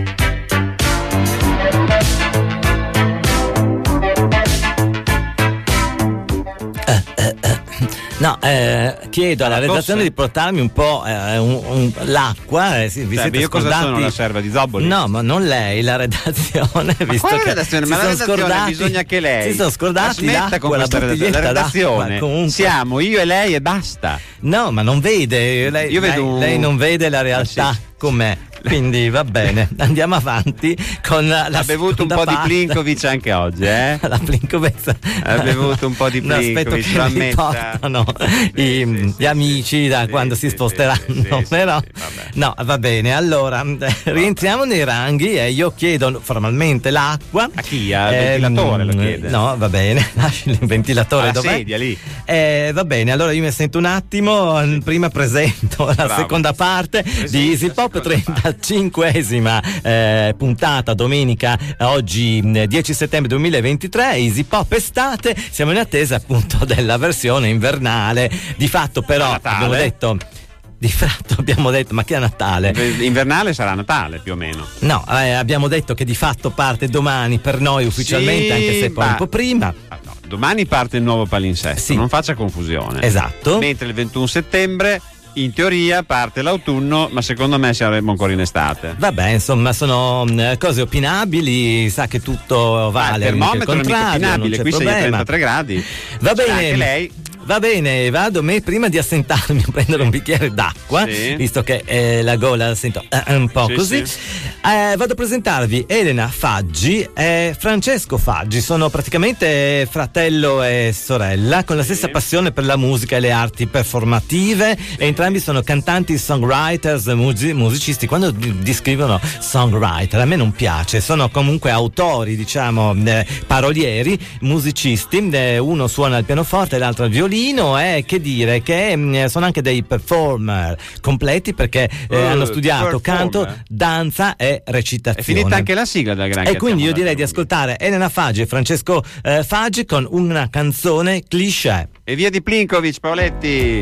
Speaker 5: Eh, eh, eh. No, eh, chiedo alla redazione di portarmi un po' eh, un, un, l'acqua. Eh, sì, vi
Speaker 4: cioè,
Speaker 5: siete
Speaker 4: io
Speaker 5: scordati...
Speaker 4: cosa sono, una serva di Zobboli?
Speaker 5: No, ma non lei, la redazione.
Speaker 4: Ma
Speaker 5: visto
Speaker 4: quale
Speaker 5: che
Speaker 4: redazione?
Speaker 5: si
Speaker 4: Ma la
Speaker 5: sono
Speaker 4: redazione
Speaker 5: scordati,
Speaker 4: bisogna che lei
Speaker 5: si sono scordati
Speaker 4: la smetta
Speaker 5: l'acqua,
Speaker 4: con
Speaker 5: la
Speaker 4: questa redazione. La
Speaker 5: bottiglietta
Speaker 4: redazione
Speaker 5: d'acqua, comunque.
Speaker 4: siamo io e lei e basta.
Speaker 5: No, ma non vede, lei,
Speaker 4: Io vedo
Speaker 5: lei,
Speaker 4: un...
Speaker 5: lei non vede la realtà.
Speaker 4: Ah, sì.
Speaker 5: Com'è? Quindi va bene, andiamo avanti con la, la
Speaker 4: ha bevuto un po'
Speaker 5: parte.
Speaker 4: di Plinkovic anche oggi, eh?
Speaker 5: La Plinkovic
Speaker 4: ha bevuto un po' di
Speaker 5: un aspetto
Speaker 4: Plinkovic,
Speaker 5: che
Speaker 4: lo
Speaker 5: mi
Speaker 4: ammetta.
Speaker 5: portano
Speaker 4: Sì,
Speaker 5: i,
Speaker 4: sì,
Speaker 5: gli
Speaker 4: sì,
Speaker 5: amici da
Speaker 4: sì,
Speaker 5: quando
Speaker 4: sì,
Speaker 5: si
Speaker 4: sì,
Speaker 5: sposteranno,
Speaker 4: sì, sì,
Speaker 5: però
Speaker 4: sì, vabbè.
Speaker 5: no, va bene. Allora rientriamo nei ranghi e io chiedo formalmente l'acqua
Speaker 4: a chi? Al ventilatore lo chiede?
Speaker 5: No, va bene, lasci il ventilatore
Speaker 4: alla
Speaker 5: dov'è?
Speaker 4: sedia lì.
Speaker 5: Eh, va bene, allora io mi sento un attimo, prima presento la
Speaker 4: Bravo.
Speaker 5: seconda parte
Speaker 4: Presenti
Speaker 5: di Easy
Speaker 4: la
Speaker 5: Pop,
Speaker 4: seconda
Speaker 5: trentacinquesima eh, puntata, domenica, oggi dieci settembre duemilaventitré, Easy Pop Estate. Siamo in attesa appunto della versione invernale. Di fatto però
Speaker 4: Natale.
Speaker 5: abbiamo detto Di fatto abbiamo detto, ma che è Natale?
Speaker 4: Invernale sarà Natale più o meno.
Speaker 5: No, eh, abbiamo detto che di fatto parte domani per noi ufficialmente,
Speaker 4: Sì,
Speaker 5: anche se poi
Speaker 4: ma-
Speaker 5: un po' prima.
Speaker 4: Ah, no, domani parte il nuovo palinsesto,
Speaker 5: Sì.
Speaker 4: non faccia confusione.
Speaker 5: Esatto.
Speaker 4: Mentre il ventuno settembre in teoria parte l'autunno, ma secondo me saremo ancora in estate.
Speaker 5: Vabbè, insomma, sono mh, cose opinabili, sa che tutto
Speaker 4: Ma
Speaker 5: vale,
Speaker 4: il
Speaker 5: anche
Speaker 4: termometro è
Speaker 5: il
Speaker 4: mica
Speaker 5: contrario, non
Speaker 4: opinabile,
Speaker 5: c'è
Speaker 4: qui sei a
Speaker 5: problema.
Speaker 4: trentatré gradi.
Speaker 5: Va
Speaker 4: C'è
Speaker 5: bene.
Speaker 4: anche lei.
Speaker 5: Va bene, vado me prima di assentarmi a prendere un bicchiere d'acqua,
Speaker 4: Sì.
Speaker 5: visto che eh, la gola la sento eh, un po'
Speaker 4: Sì,
Speaker 5: così.
Speaker 4: sì.
Speaker 5: Eh, vado a presentarvi Elena Faggi e Francesco Faggi. Sono praticamente fratello e sorella, con la stessa passione per la musica e le arti performative. E entrambi sono cantanti, songwriters, musi- musicisti. Quando di- descrivono songwriter, a me non piace. Sono comunque autori, diciamo, eh, parolieri, musicisti. Eh, uno suona il pianoforte, l'altro il violino, e che dire che mh, sono anche dei performer completi, perché eh,
Speaker 4: Uh,
Speaker 5: hanno studiato
Speaker 4: performer.
Speaker 5: canto, danza e recitazione.
Speaker 4: È finita anche la sigla del Gran
Speaker 5: E quindi io
Speaker 4: Chiacchiamo
Speaker 5: direi
Speaker 4: da
Speaker 5: di ascoltare Elena Faggi e Francesco eh, Faggi con una canzone cliché.
Speaker 4: E via di Plinkovic, Paoletti.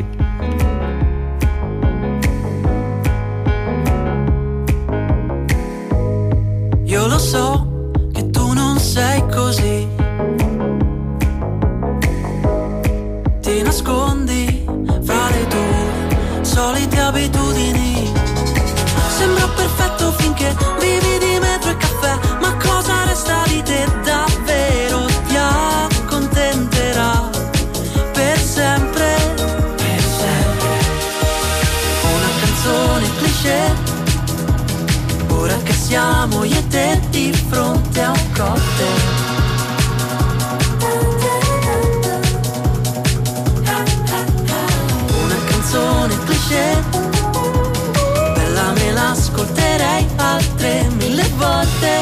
Speaker 7: Io lo so che tu non sei così. Ti nascondi fra le tue solite abitudini. Sembra perfetto finché vivi di metro e caffè, ma cosa resta di te davvero? Ti accontenterà per sempre, per sempre. Una canzone cliché, ora che siamo io e te di fronte a un cocktail. Una canzone cliché, bella, me l'ascolterei altre mille volte,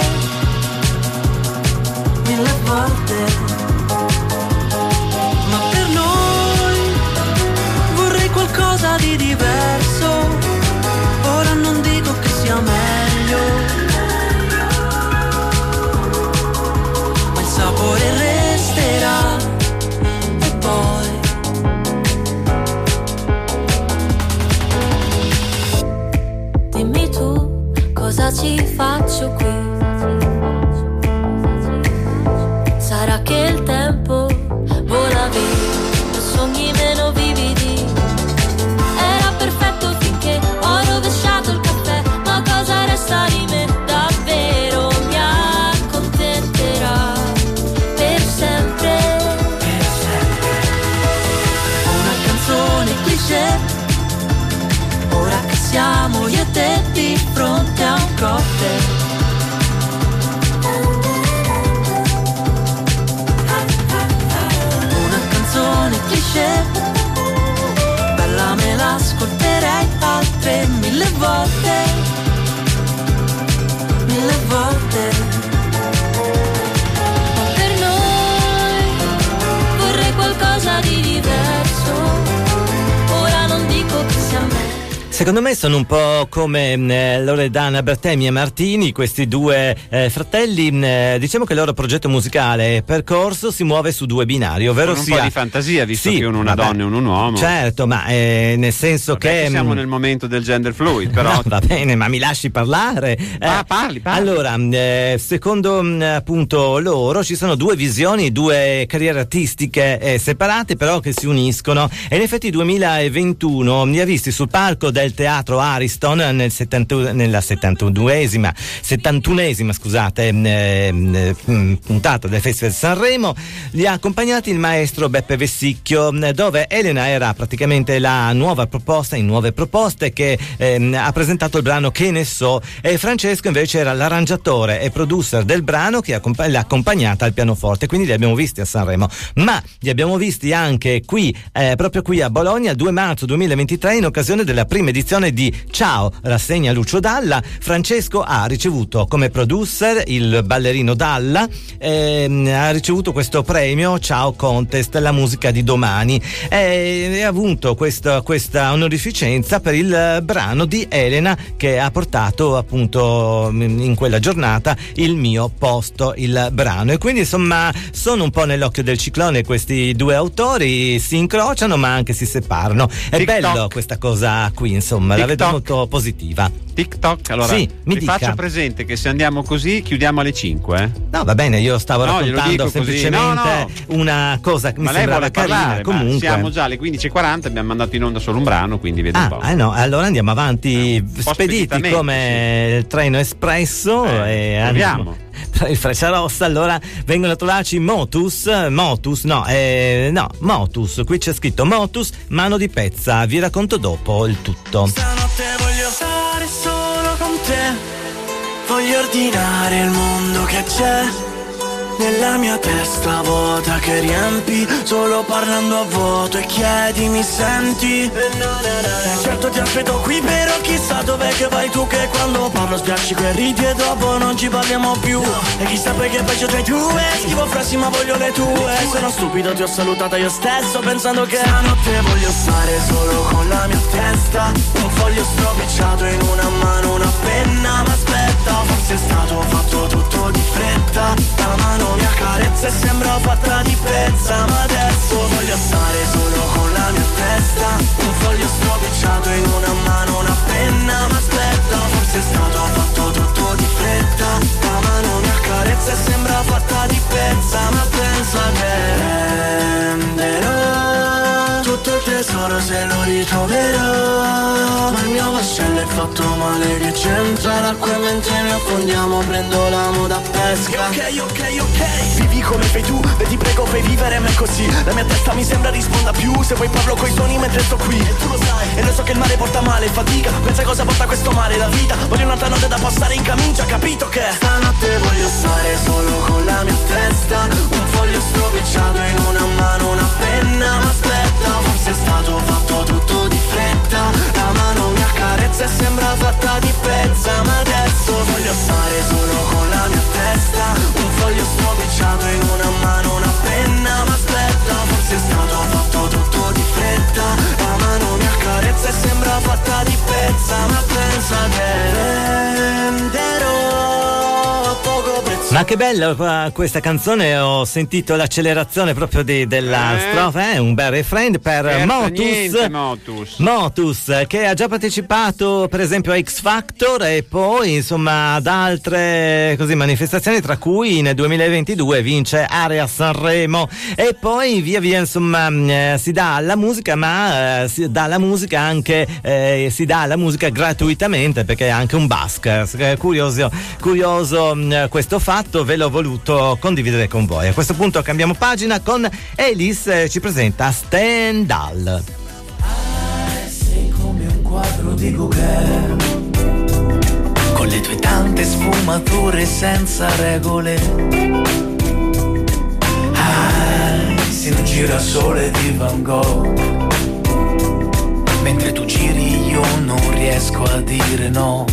Speaker 7: mille volte. Ma per noi vorrei qualcosa di diverso. Ora non dico che sia meglio, ma il sapore resterà. E poi
Speaker 1: Dimmi tu cosa ci faccio qui. Sarà che il tempo vola via, sogni meno vividi. Era perfetto finché ho rovesciato il caffè, ma cosa resta di me davvero? Mi accontenterà per sempre.
Speaker 7: per sempre. Una canzone cliché, ora che siamo io e te di fronte a un cocktail. Una canzone cliché, bella, me l'ascolterei altre mille volte, mille volte.
Speaker 1: Ma per noi vorrei qualcosa di diverso. Ora non dico che sia me.
Speaker 5: Secondo me sono un po' come eh, Loredana Bertemi e Martini, questi due eh, fratelli. Eh, diciamo che il loro progetto musicale percorso si muove su due binari, ovvero
Speaker 4: con un
Speaker 5: sia
Speaker 4: po' di fantasia, visto
Speaker 5: sì,
Speaker 4: che uno una
Speaker 5: vabbè,
Speaker 4: donna e uno un uomo.
Speaker 5: Certo, ma eh, nel senso
Speaker 4: vabbè,
Speaker 5: che
Speaker 4: che siamo nel momento del gender fluid, però.
Speaker 5: No, va bene, ma mi lasci parlare. Eh,
Speaker 4: ah, parli, parli.
Speaker 5: Allora, eh, secondo appunto loro ci sono due visioni, due carriere artistiche eh, separate, però che si uniscono. E in effetti duemilaventuno li ha visti sul palco del teatro Ariston nel settanta, nella settantunesima settantunesima scusate eh, puntata del Festival di Sanremo. Li ha accompagnati il maestro Beppe Vessicchio, dove Elena era praticamente la nuova proposta in nuove proposte che eh, ha presentato il brano Che ne so, e Francesco invece era l'arrangiatore e producer del brano che accomp- l'ha accompagnata al pianoforte. Quindi li abbiamo visti a Sanremo, ma li abbiamo visti anche qui eh, proprio qui a Bologna il due marzo duemilaventitré in occasione della prima edizione di Ciao, rassegna Lucio Dalla. Francesco ha ricevuto come producer il ballerino Dalla, ehm, ha ricevuto questo premio Ciao Contest, la musica di domani, e ha avuto questa, questa onorificenza per il brano di Elena che ha portato appunto in quella giornata Il mio posto, il brano. E quindi insomma sono un po' nell'occhio del ciclone questi due autori, si incrociano ma anche si separano. È
Speaker 4: TikTok.
Speaker 5: bello questa cosa qui, insomma,
Speaker 4: TikTok.
Speaker 5: la vedo molto positiva.
Speaker 4: TikTok, allora
Speaker 5: sì, mi
Speaker 4: vi
Speaker 5: dica.
Speaker 4: faccio presente che se andiamo così chiudiamo alle cinque. Eh?
Speaker 5: No, va bene, io stavo
Speaker 4: no,
Speaker 5: raccontando semplicemente
Speaker 4: no, no.
Speaker 5: una cosa che
Speaker 4: ma
Speaker 5: mi
Speaker 4: lei
Speaker 5: sembrava
Speaker 4: vuole
Speaker 5: carina.
Speaker 4: parlare,
Speaker 5: Comunque
Speaker 4: siamo già alle quindici e quaranta, abbiamo mandato in onda solo un brano, quindi vedo
Speaker 5: ah,
Speaker 4: un po'.
Speaker 5: eh no, allora andiamo avanti,
Speaker 4: un
Speaker 5: spediti come sì. il treno espresso eh, e andiamo. Il Frecciarossa. Allora vengono a trovarci Motus Motus no eh, no Motus, qui c'è scritto Motus, mano di pezza. Vi racconto dopo il tutto.
Speaker 7: Stanotte voglio stare solo con te, voglio ordinare il mondo che c'è nella mia testa vuota che riempi solo parlando a vuoto e chiedi mi senti. Certo ti aspetto qui però chissà dov'è che vai tu, che quando parlo sbiacci quei ridi e dopo non ci parliamo più. E chissà perché peggio tra i due, schivo frasi ma voglio le tue. Sono stupido, ti ho salutata io stesso pensando che stanotte voglio stare solo con la mia testa, un foglio stropicciato in una mano, una penna. Ma aspetta, forse è stato fatto tutto di fretta, la mano mia carezza e sembra fatta di pezza. Ma adesso voglio stare solo con la mia testa, un foglio stropicciato in una mano, una penna. Ma aspetta, forse è stato fatto tutto di fretta, la mano mia carezza e sembra fatta di pezza. Ma pensa che renderò tutto il tesoro se lo ritroverò. Ma il mio vascello è fatto male, che c'entra l'acqua e mentre ne affondiamo prendo l'amo da pesca. Ok, ok, ok, vivi come fai tu, e ti prego fai vivere me così. La mia testa mi sembra risponda più se poi parlo coi suoni mentre sto qui. E tu lo sai, e lo so che il mare porta male, fatica, pensa cosa porta questo mare, la vita. Voglio un'altra notte da passare in camicia, capito che stanotte voglio stare solo con la mia testa, un foglio stropicciato in una mano, una penna. Ma aspetta, forse è stato fatto tutto di fretta, la mano mia carezza e sembra fatta di pezza. Ma adesso voglio stare solo con la mia testa, un foglio stropicciato in una mano, una penna. Ma aspetta, forse è stato fatto tutto di fretta, la mano mia carezza e sembra fatta di pezza. Ma pensa che venderò poco prezzo.
Speaker 5: Ma che bella questa canzone, ho sentito l'accelerazione proprio di, della
Speaker 4: eh.
Speaker 5: strofa, è eh? un bel refrain per
Speaker 4: Certo,
Speaker 5: Motus.
Speaker 4: niente, Motus
Speaker 5: Motus che ha già partecipato per esempio a X Factor e poi insomma ad altre così manifestazioni, tra cui nel duemilaventidue vince Area Sanremo e poi via via insomma eh, si dà alla musica, ma eh, si dà alla musica anche eh, si dà alla musica gratuitamente perché è anche un busker. Curioso, curioso mh, questo fatto, ve l'ho voluto condividere con voi. A questo punto cambiamo pagina con Elis, eh, ci presenta Stendhal.
Speaker 7: Sei come un quadro di Gauguin, con le tue tante sfumature senza regole. Ah, sei un girasole di Van Gogh, mentre tu giri io non riesco a dire no.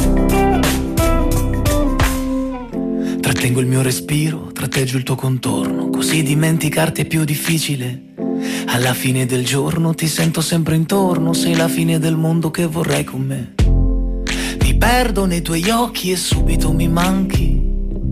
Speaker 7: Trattengo il mio respiro, tratteggio il tuo contorno, così dimenticarti è più difficile. Alla fine del giorno ti sento sempre intorno, sei la fine del mondo che vorrei con me. Mi perdo nei tuoi occhi e subito mi manchi.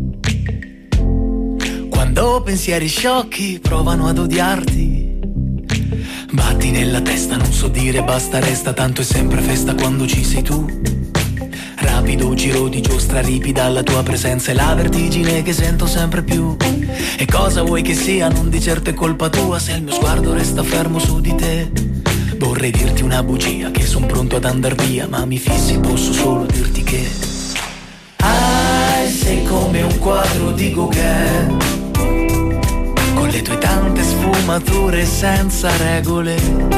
Speaker 7: Quando pensieri sciocchi provano ad odiarti, batti nella testa, non so dire basta, resta, tanto è sempre festa quando ci sei tu. Rapido giro di giostra ripida alla tua presenza e la vertigine che sento sempre più. E cosa vuoi che sia, non di certo è colpa tua se il mio sguardo resta fermo su di te. Vorrei dirti una bugia, che son pronto ad andar via, ma mi fissi, posso solo dirti che ah, sei come un quadro di Gauguin, con le tue tante sfumature senza regole.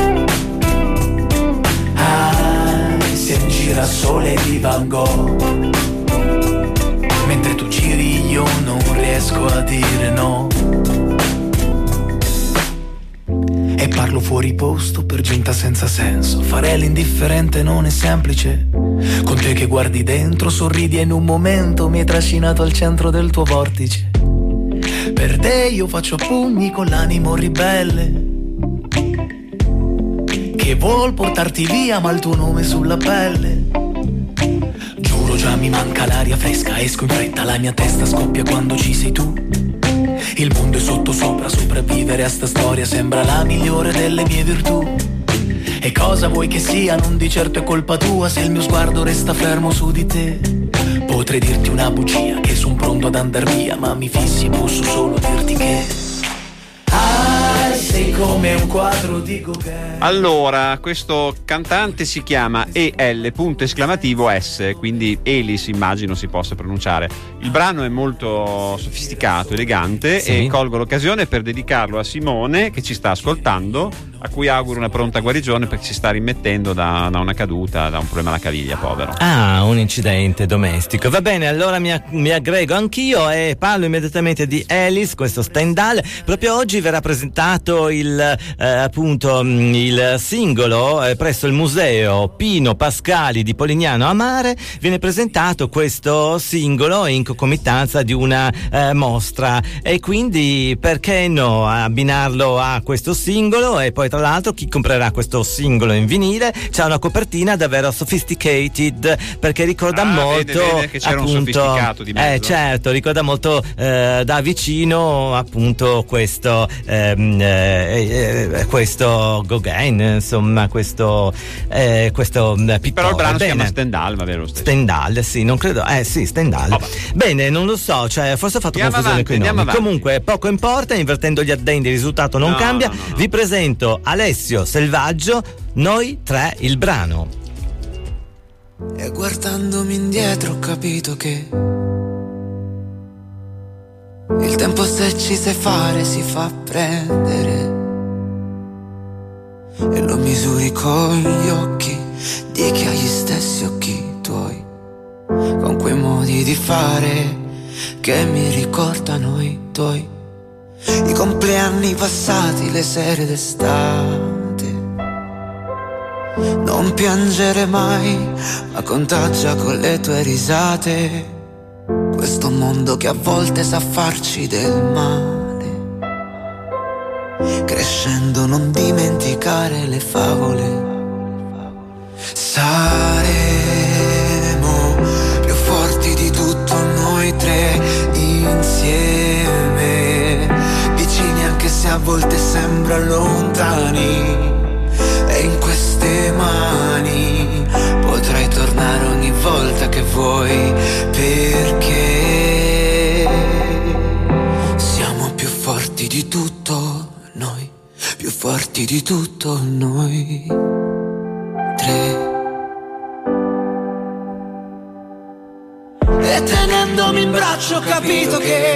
Speaker 7: Ah, sei un girasole di Van Gogh, mentre tu giri io non riesco a dire no. E parlo fuori posto per giunta senza senso, fare l'indifferente non è semplice. Con te che guardi dentro, sorridi e in un momento mi hai trascinato al centro del tuo vortice. Per te io faccio pugni con l'animo ribelle, che vuol portarti via ma il tuo nome sulla pelle. Giuro già mi manca l'aria fresca, esco in fretta, la mia testa scoppia quando ci sei tu. Il mondo è sotto sopra, sopravvivere a sta storia sembra la migliore delle mie virtù. E cosa vuoi che sia, non di certo è colpa tua se il mio sguardo resta fermo su di te. Potrei dirti una bugia, che son pronto ad andar via, ma mi fissi, posso solo dirti che ah, sei come un quadro di Gauguin.
Speaker 4: Allora, questo cantante si chiama E L punto esclamativo S, quindi Elis immagino si possa pronunciare. Il brano è molto sofisticato, elegante, sì. E colgo l'occasione per dedicarlo a Simone che ci sta ascoltando, a cui auguro una pronta guarigione perché si sta rimettendo da, da una caduta, da un problema alla caviglia, povero.
Speaker 5: Ah, un incidente domestico. Va bene, allora mi, mi aggrego anch'io e parlo immediatamente di Elis, questo Stendhal. Proprio oggi verrà presentato il eh, appunto il singolo eh, presso il museo Pino Pascali di Polignano a Mare. Viene presentato questo singolo in concomitanza di una eh, mostra e quindi perché no abbinarlo a questo singolo. E poi tra l'altro chi comprerà questo singolo in vinile c'ha una copertina davvero sophisticated, perché ricorda
Speaker 4: ah,
Speaker 5: molto
Speaker 4: vede, vede che c'era
Speaker 5: appunto,
Speaker 4: un sofisticato di mezzo.
Speaker 5: Eh certo, ricorda molto eh, da vicino appunto questo ehm, eh, eh, questo Gauguin, insomma questo eh, questo pittore.
Speaker 4: Però il brano
Speaker 5: Bene.
Speaker 4: si chiama Stendhal, va vero lo stesso?
Speaker 5: Stendhal, sì, non credo, eh sì, Stendhal. Oh, bene, non lo so, cioè forse ho fatto andiamo confusione con i nomi. Avanti. Comunque poco importa, invertendo gli addendi il risultato non
Speaker 4: no,
Speaker 5: cambia.
Speaker 4: No, no, no.
Speaker 5: Vi presento Alessio Selvaggio, Noi tre, il brano.
Speaker 14: E guardandomi indietro ho capito che il tempo, se ci sai fare, si fa prendere, e lo misuri con gli occhi di chi ha gli stessi occhi tuoi, con quei modi di fare che mi ricordano i tuoi, i compleanni passati, le sere d'estate. Non piangere mai, ma contagia con le tue risate questo mondo che a volte sa farci del male. Crescendo non dimenticare le favole. Saremo più forti di tutto noi tre insieme, vicini anche se a volte sembra lontani. E in queste mani potrai tornare ogni volta che vuoi, perché siamo più forti di tutto noi, più forti di tutto noi tre. E tenendomi in braccio ho capito che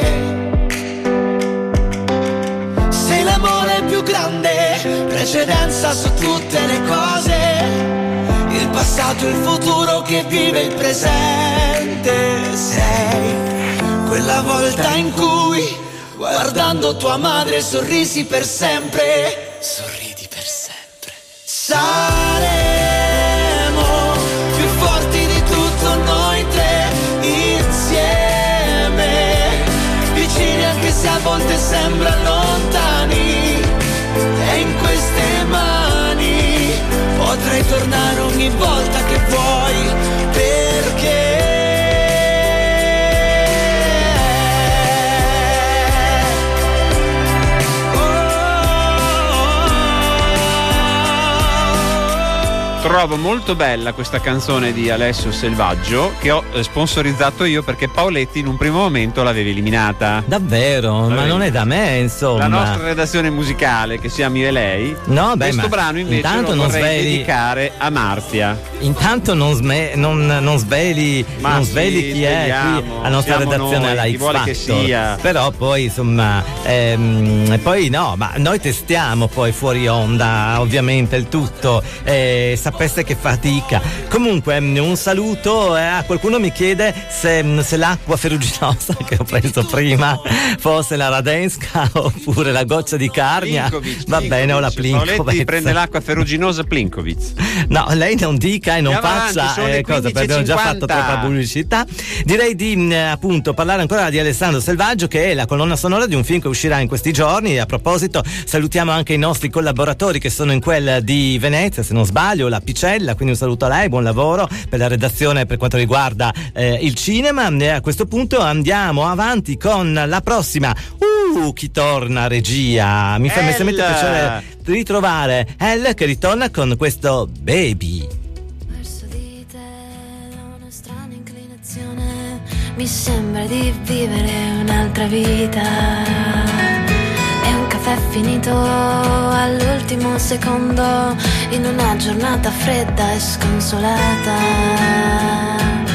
Speaker 14: sei l'amore più grande, precedenza su tutte le cose, il passato e il futuro che vive il presente. Sei quella volta in cui, guardando tua madre, sorrisi per sempre, sorridi per sempre. Saremo più forti di tutto noi tre insieme, vicini anche se a volte sembra lontani. E in
Speaker 4: Trovo molto bella questa canzone di Alessio Selvaggio, che ho eh, sponsorizzato io perché Paoletti in un primo momento l'avevi eliminata.
Speaker 5: Davvero?
Speaker 4: L'avevi.
Speaker 5: Ma non è da me, insomma.
Speaker 4: La nostra redazione musicale, che siamo io e lei,
Speaker 5: no, beh,
Speaker 4: questo
Speaker 5: ma
Speaker 4: brano invece
Speaker 5: intanto
Speaker 4: lo
Speaker 5: non
Speaker 4: vorrei
Speaker 5: sveli...
Speaker 4: dedicare a Marzia.
Speaker 5: Intanto non, sme... non, non sveli,
Speaker 4: ma
Speaker 5: non
Speaker 4: sì,
Speaker 5: sveli chi è qui alla nostra
Speaker 4: siamo
Speaker 5: redazione
Speaker 4: noi,
Speaker 5: alla
Speaker 4: chi
Speaker 5: X
Speaker 4: vuole che
Speaker 5: Factor.
Speaker 4: sia.
Speaker 5: Però poi insomma ehm, poi no, ma noi testiamo poi fuori onda ovviamente il tutto, eh, sapesse che fatica. Comunque un saluto, eh, qualcuno mi chiede se, se l'acqua ferruginosa che ho preso prima fosse la Radenska oppure la goccia di Carnia.
Speaker 4: Plinkovic,
Speaker 5: va
Speaker 4: Plinkovic.
Speaker 5: bene, o la Plinkovic.
Speaker 4: Paoletti prende l'acqua ferruginosa Plinkovic.
Speaker 5: No, lei non dica e non
Speaker 4: Andiamo
Speaker 5: faccia
Speaker 4: avanti, sono le
Speaker 5: eh, cosa, perché abbiamo già fatto
Speaker 4: quindici e cinquanta.
Speaker 5: troppa pubblicità. Direi di mh, appunto parlare ancora di Alessandro Selvaggio, che è la colonna sonora di un film che uscirà in questi giorni. A proposito, salutiamo anche i nostri collaboratori che sono in quel di Venezia, se non sbaglio, la Picella, quindi un saluto a lei, buon lavoro per la redazione per quanto riguarda eh, il cinema. E a questo punto andiamo avanti con la prossima. Uh, chi torna, regia? Mi fa
Speaker 4: Elle.
Speaker 5: immensamente piacere ritrovare Elle che ritorna con questo Baby.
Speaker 15: Verso di te ho una strana inclinazione, mi sembra di vivere un'altra vita. È un caffè finito all'ultimo secondo in una giornata fredda e sconsolata.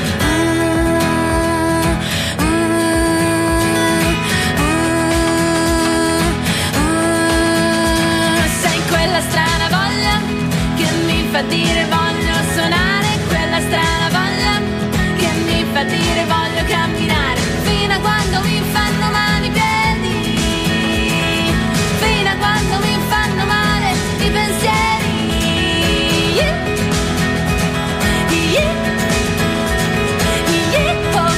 Speaker 15: Strana voglia che mi fa dire voglio suonare, quella strana voglia che mi fa dire voglio camminare, fino a quando mi fanno male i piedi, fino a quando mi fanno male i pensieri. Yeah. Yeah. Yeah. Oh,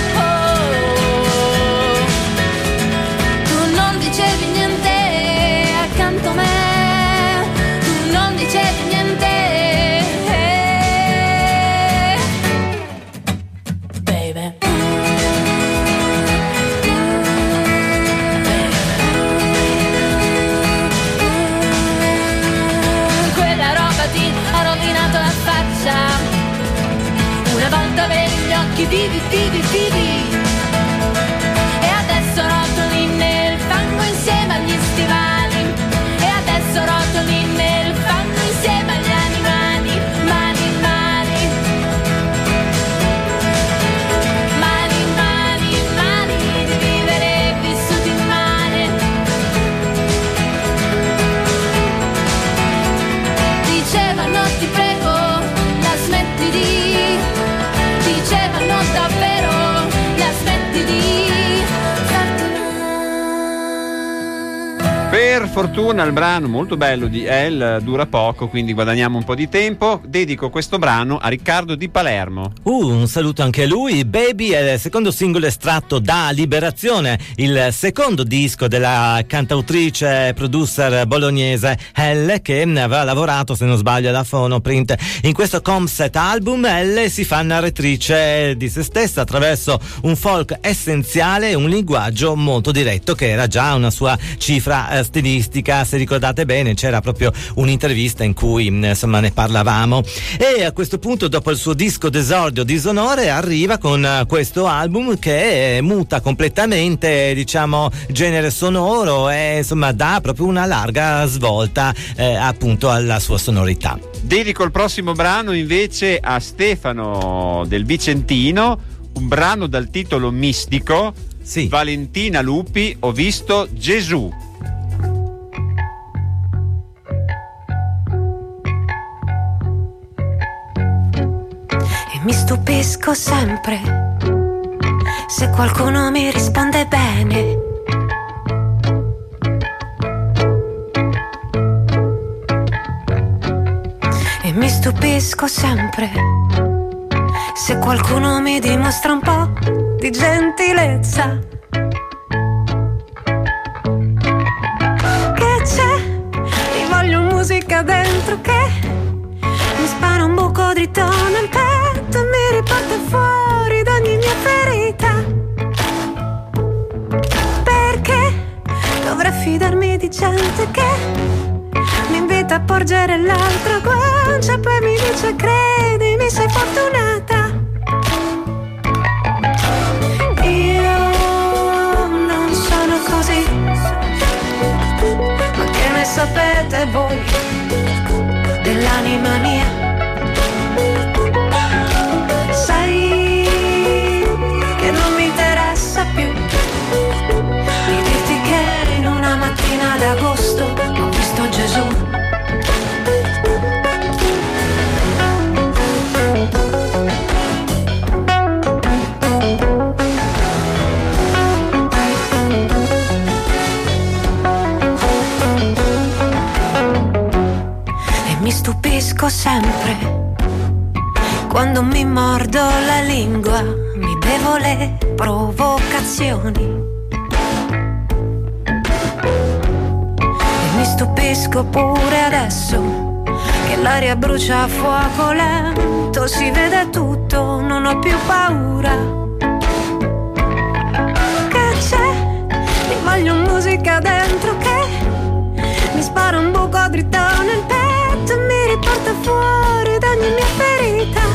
Speaker 15: oh. Tu non dicevi niente accanto a me, dicevi niente, baby. Quella roba ti ha rovinato la faccia, una volta avevi gli occhi vivi, vivi, vivi, e adesso rotoli nel fango insieme agli stivali, e adesso rotoli nel fango insieme agli animali, mani, mani, mani, mani, mani, di vivere vissuti male. Dicevano ti prego, la smetti di, dicevano davvero, la smetti di farti una.
Speaker 4: Per fortuna il brano molto bello di Elle dura poco, quindi guadagniamo un po' di tempo. Dedico questo brano a Riccardo di Palermo.
Speaker 5: Uh, un saluto anche a lui. Baby è il secondo singolo estratto da Liberazione, il secondo disco della cantautrice e producer bolognese Elle, che aveva lavorato, se non sbaglio, alla Phonoprint. In questo concept album Elle si fa narratrice di se stessa attraverso un folk essenziale e un linguaggio molto diretto, che era già una sua cifra eh, stilistica. Se ricordate bene, c'era proprio un'intervista in cui insomma ne parlavamo. E a questo punto, dopo il suo disco d'esordio Disonore, arriva con uh, questo album che muta completamente, diciamo, genere sonoro e insomma dà proprio una larga svolta eh, appunto alla sua sonorità.
Speaker 4: Dedico il prossimo brano invece a Stefano del Vicentino, un brano dal titolo mistico.
Speaker 5: Sì.
Speaker 4: Valentina Lupi, Ho visto Gesù.
Speaker 15: Mi stupisco sempre se qualcuno mi risponde bene. E mi stupisco sempre se qualcuno mi dimostra un po' di gentilezza. Che c'è? Rivoglio musica dentro che mi spara un buco dritto nel petto e mi riporta fuori da ogni mia ferita. Perché dovrei fidarmi di gente che mi invita
Speaker 16: volta porgere l'altra guancia, poi mi dice credimi sei fortunata. Io non sono così, ma che ne sapete voi dell'anima mia? Sai che non mi interessa più di dirti che in una mattina d'agosto ho visto Gesù. E mi stupisco sempre quando mi mordo la lingua, mi bevo le provocazioni. E mi stupisco pure adesso che l'aria brucia a fuoco lento, si vede tutto, non ho più paura. Che c'è? Mi voglio musica dentro che mi spara un buco dritto nel petto e mi riporta fuori da ogni mia ferita.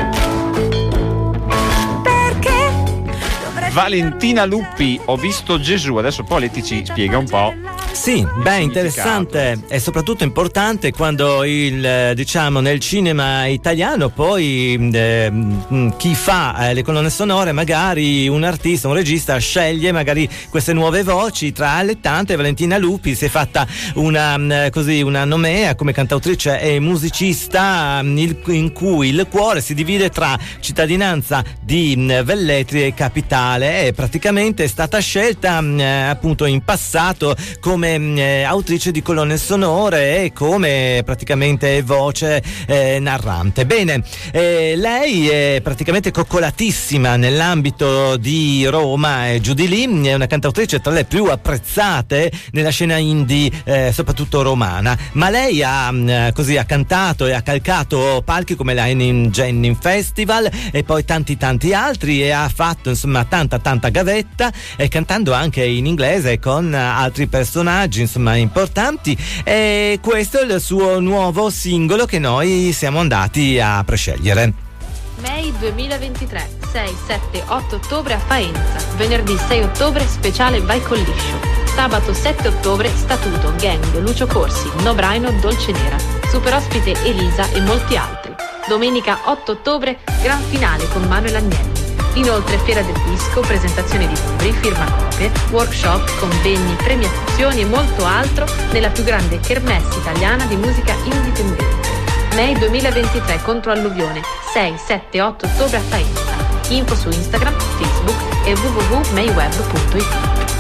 Speaker 4: Valentina Luppi, ho visto Gesù. Adesso poi Leti ci spiega un po'.
Speaker 5: Sì, beh, interessante e soprattutto importante quando il, diciamo, nel cinema italiano poi eh, chi fa eh, le colonne sonore, magari un artista, un regista sceglie magari queste nuove voci. Tra le tante, Valentina Luppi si è fatta una così una nomea come cantautrice e musicista, il, in cui il cuore si divide tra cittadinanza di Velletri e capitale. È praticamente stata scelta eh, appunto in passato come eh, autrice di colonne sonore e come praticamente voce eh, narrante. Bene, eh, lei è praticamente coccolatissima nell'ambito di Roma e giù di lì, è una cantautrice tra le più apprezzate nella scena indie eh, soprattutto romana, ma lei ha mh, così ha cantato e ha calcato palchi come la Jennin Festival e poi tanti tanti altri, e ha fatto insomma tanta tanta gavetta, e cantando anche in inglese con altri personaggi insomma importanti. E questo è il suo nuovo singolo che noi siamo andati a prescegliere.
Speaker 17: May duemilaventitré, sei, sette, otto ottobre a Faenza, venerdì sei ottobre speciale Vai con liscio, sabato sette ottobre Statuto, Gang, Lucio Corsi, No Braino, Dolce Nera, super ospite Elisa e molti altri. Domenica otto ottobre gran finale con Manuel Agnelli. Inoltre fiera del disco, presentazione di libri, firma copie, workshop, convegni, premiazioni e molto altro nella più grande kermesse italiana di musica indipendente. May duemilaventitré contro Alluvione, sei, sette, otto ottobre a Faenza. Info su Instagram, Facebook e w w w punto mayweb punto it.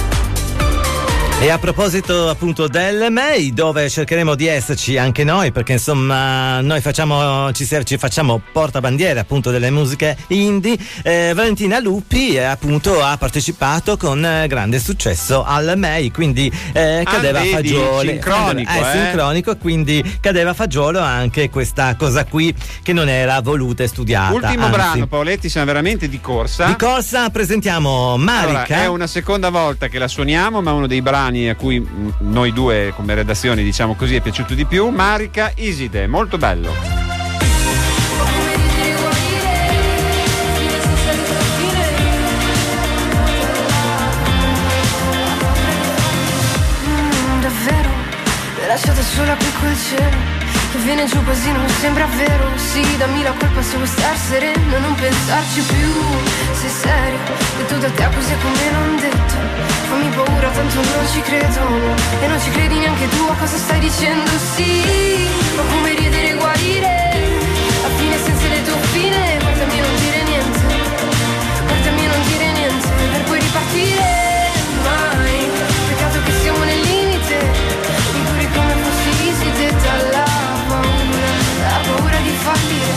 Speaker 5: E a proposito appunto del May, dove cercheremo di esserci anche noi, perché insomma noi facciamo ci, ci facciamo portabandiere appunto delle musiche indie, eh, Valentina Luppi eh, appunto ha partecipato con eh, grande successo al May, quindi eh, cadeva
Speaker 4: ah,
Speaker 5: a fagiolo
Speaker 4: sincronico,
Speaker 5: eh,
Speaker 4: eh.
Speaker 5: sincronico, quindi cadeva a fagiolo anche questa cosa qui che non era voluta e studiata.
Speaker 4: Ultimo
Speaker 5: anzi.
Speaker 4: brano, Paoletti, siamo veramente di corsa.
Speaker 5: Di corsa presentiamo Marica.
Speaker 4: Allora, è una seconda volta che la suoniamo, ma uno dei brani a cui mh, noi due come redazione diciamo così è piaciuto di più. Marica, Iside, molto bello.
Speaker 16: Mm, davvero, l'hai lasciata sola qui col cielo che viene giù così non sembra vero. Sì, dammi la colpa se vuoi star sereno, non pensarci più. Sei serio, detto da te così come non detto. Fammi paura, tanto non ci credo. E non ci credi neanche tu a cosa stai dicendo. Sì, ma come ridere e guarire a fine senza le tue fine. Guardami e non dire niente, guardami e non dire niente, per poi ripartire mai. Peccato che siamo nel limite, mi curi come fossi Iside. Dalla paura, la paura di fallire.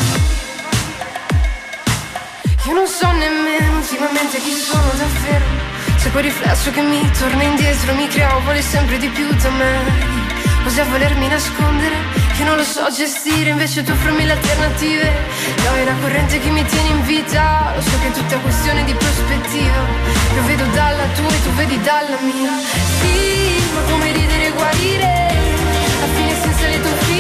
Speaker 16: Io non so nemmeno ultimamente chi sono davvero. Se quel riflesso che mi torna indietro mi crea vuole sempre di più da me. Cos'è volermi nascondere? Che non lo so gestire, invece tu offrimi le alternative. Dai, la corrente che mi tiene in vita. Lo so che è tutta questione di prospettiva. Io vedo dalla tua e tu vedi dalla mia. Sì, ma come ridere e guarire a fine senza le tue figlie.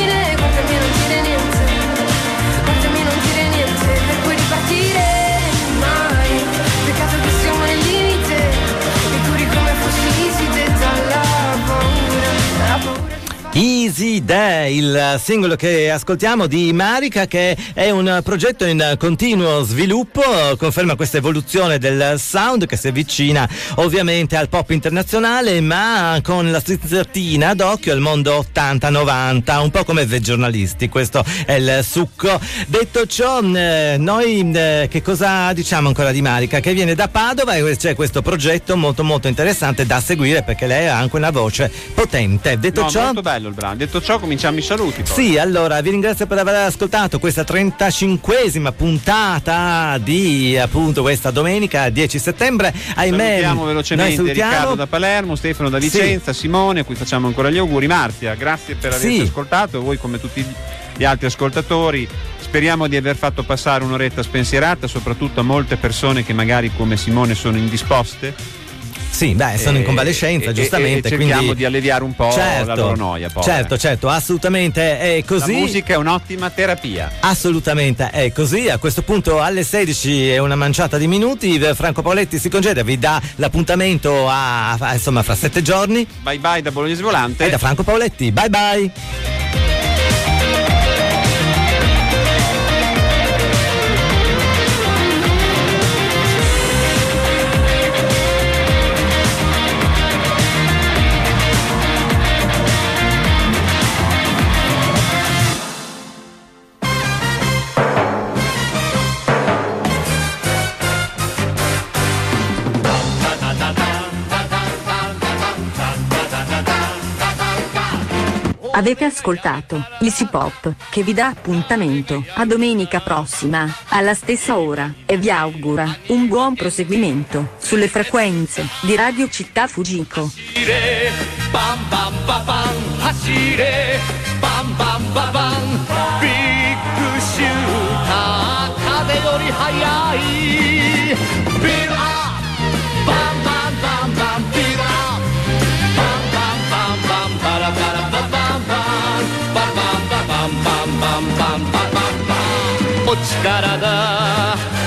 Speaker 5: Easy Day, il singolo che ascoltiamo di Marika, che è un progetto in continuo sviluppo, conferma questa evoluzione del sound che si avvicina ovviamente al pop internazionale, ma con la strizzatina d'occhio al mondo ottanta novanta, un po' come The Giornalisti, questo è il succo. Detto ciò, eh, noi eh, che cosa diciamo ancora di Marika? Che viene da Padova e c'è questo progetto molto molto interessante da seguire, perché lei ha anche una voce potente. Detto
Speaker 4: no,
Speaker 5: ciò,
Speaker 4: molto bello il brano. Detto ciò, cominciamo i saluti poi.
Speaker 5: Sì, allora vi ringrazio per aver ascoltato questa trentacinquesima puntata di appunto questa domenica dieci settembre. Ahimè,
Speaker 4: salutiamo velocemente
Speaker 5: salutiamo.
Speaker 4: Riccardo da Palermo, Stefano da Vicenza, sì. Simone, a cui facciamo ancora gli auguri. Marzia, grazie per averci
Speaker 5: sì.
Speaker 4: ascoltato, voi come tutti gli altri ascoltatori. Speriamo di aver fatto passare un'oretta spensierata, soprattutto a molte persone che magari come Simone sono indisposte.
Speaker 5: Sì, beh, sono in convalescenza,
Speaker 4: e,
Speaker 5: giustamente.
Speaker 4: E, e cerchiamo
Speaker 5: quindi
Speaker 4: di alleviare un po'
Speaker 5: certo,
Speaker 4: la loro noia. Povera.
Speaker 5: Certo, certo, assolutamente è così.
Speaker 4: La musica è un'ottima terapia.
Speaker 5: Assolutamente è così. A questo punto alle sedici è una manciata di minuti. Franco Paoletti si congeda, vi dà l'appuntamento a, a insomma fra sette giorni.
Speaker 4: Bye bye da Bolognese Volante.
Speaker 5: E da Franco Paoletti. Bye bye.
Speaker 18: Avete ascoltato Easy Pop, che vi dà appuntamento a domenica prossima, alla stessa ora, e vi augura un buon proseguimento sulle frequenze di Radio Città Fujiko.
Speaker 7: Bam bam ba bam, hashire, bam bam ba bam, big shooter, kaze yori hayai, beat up, bam bam bam bam, beat up, bam bam bam bam, bara bara ba bam bam, bam bam ba bam bam bam bam bam bam, お力だ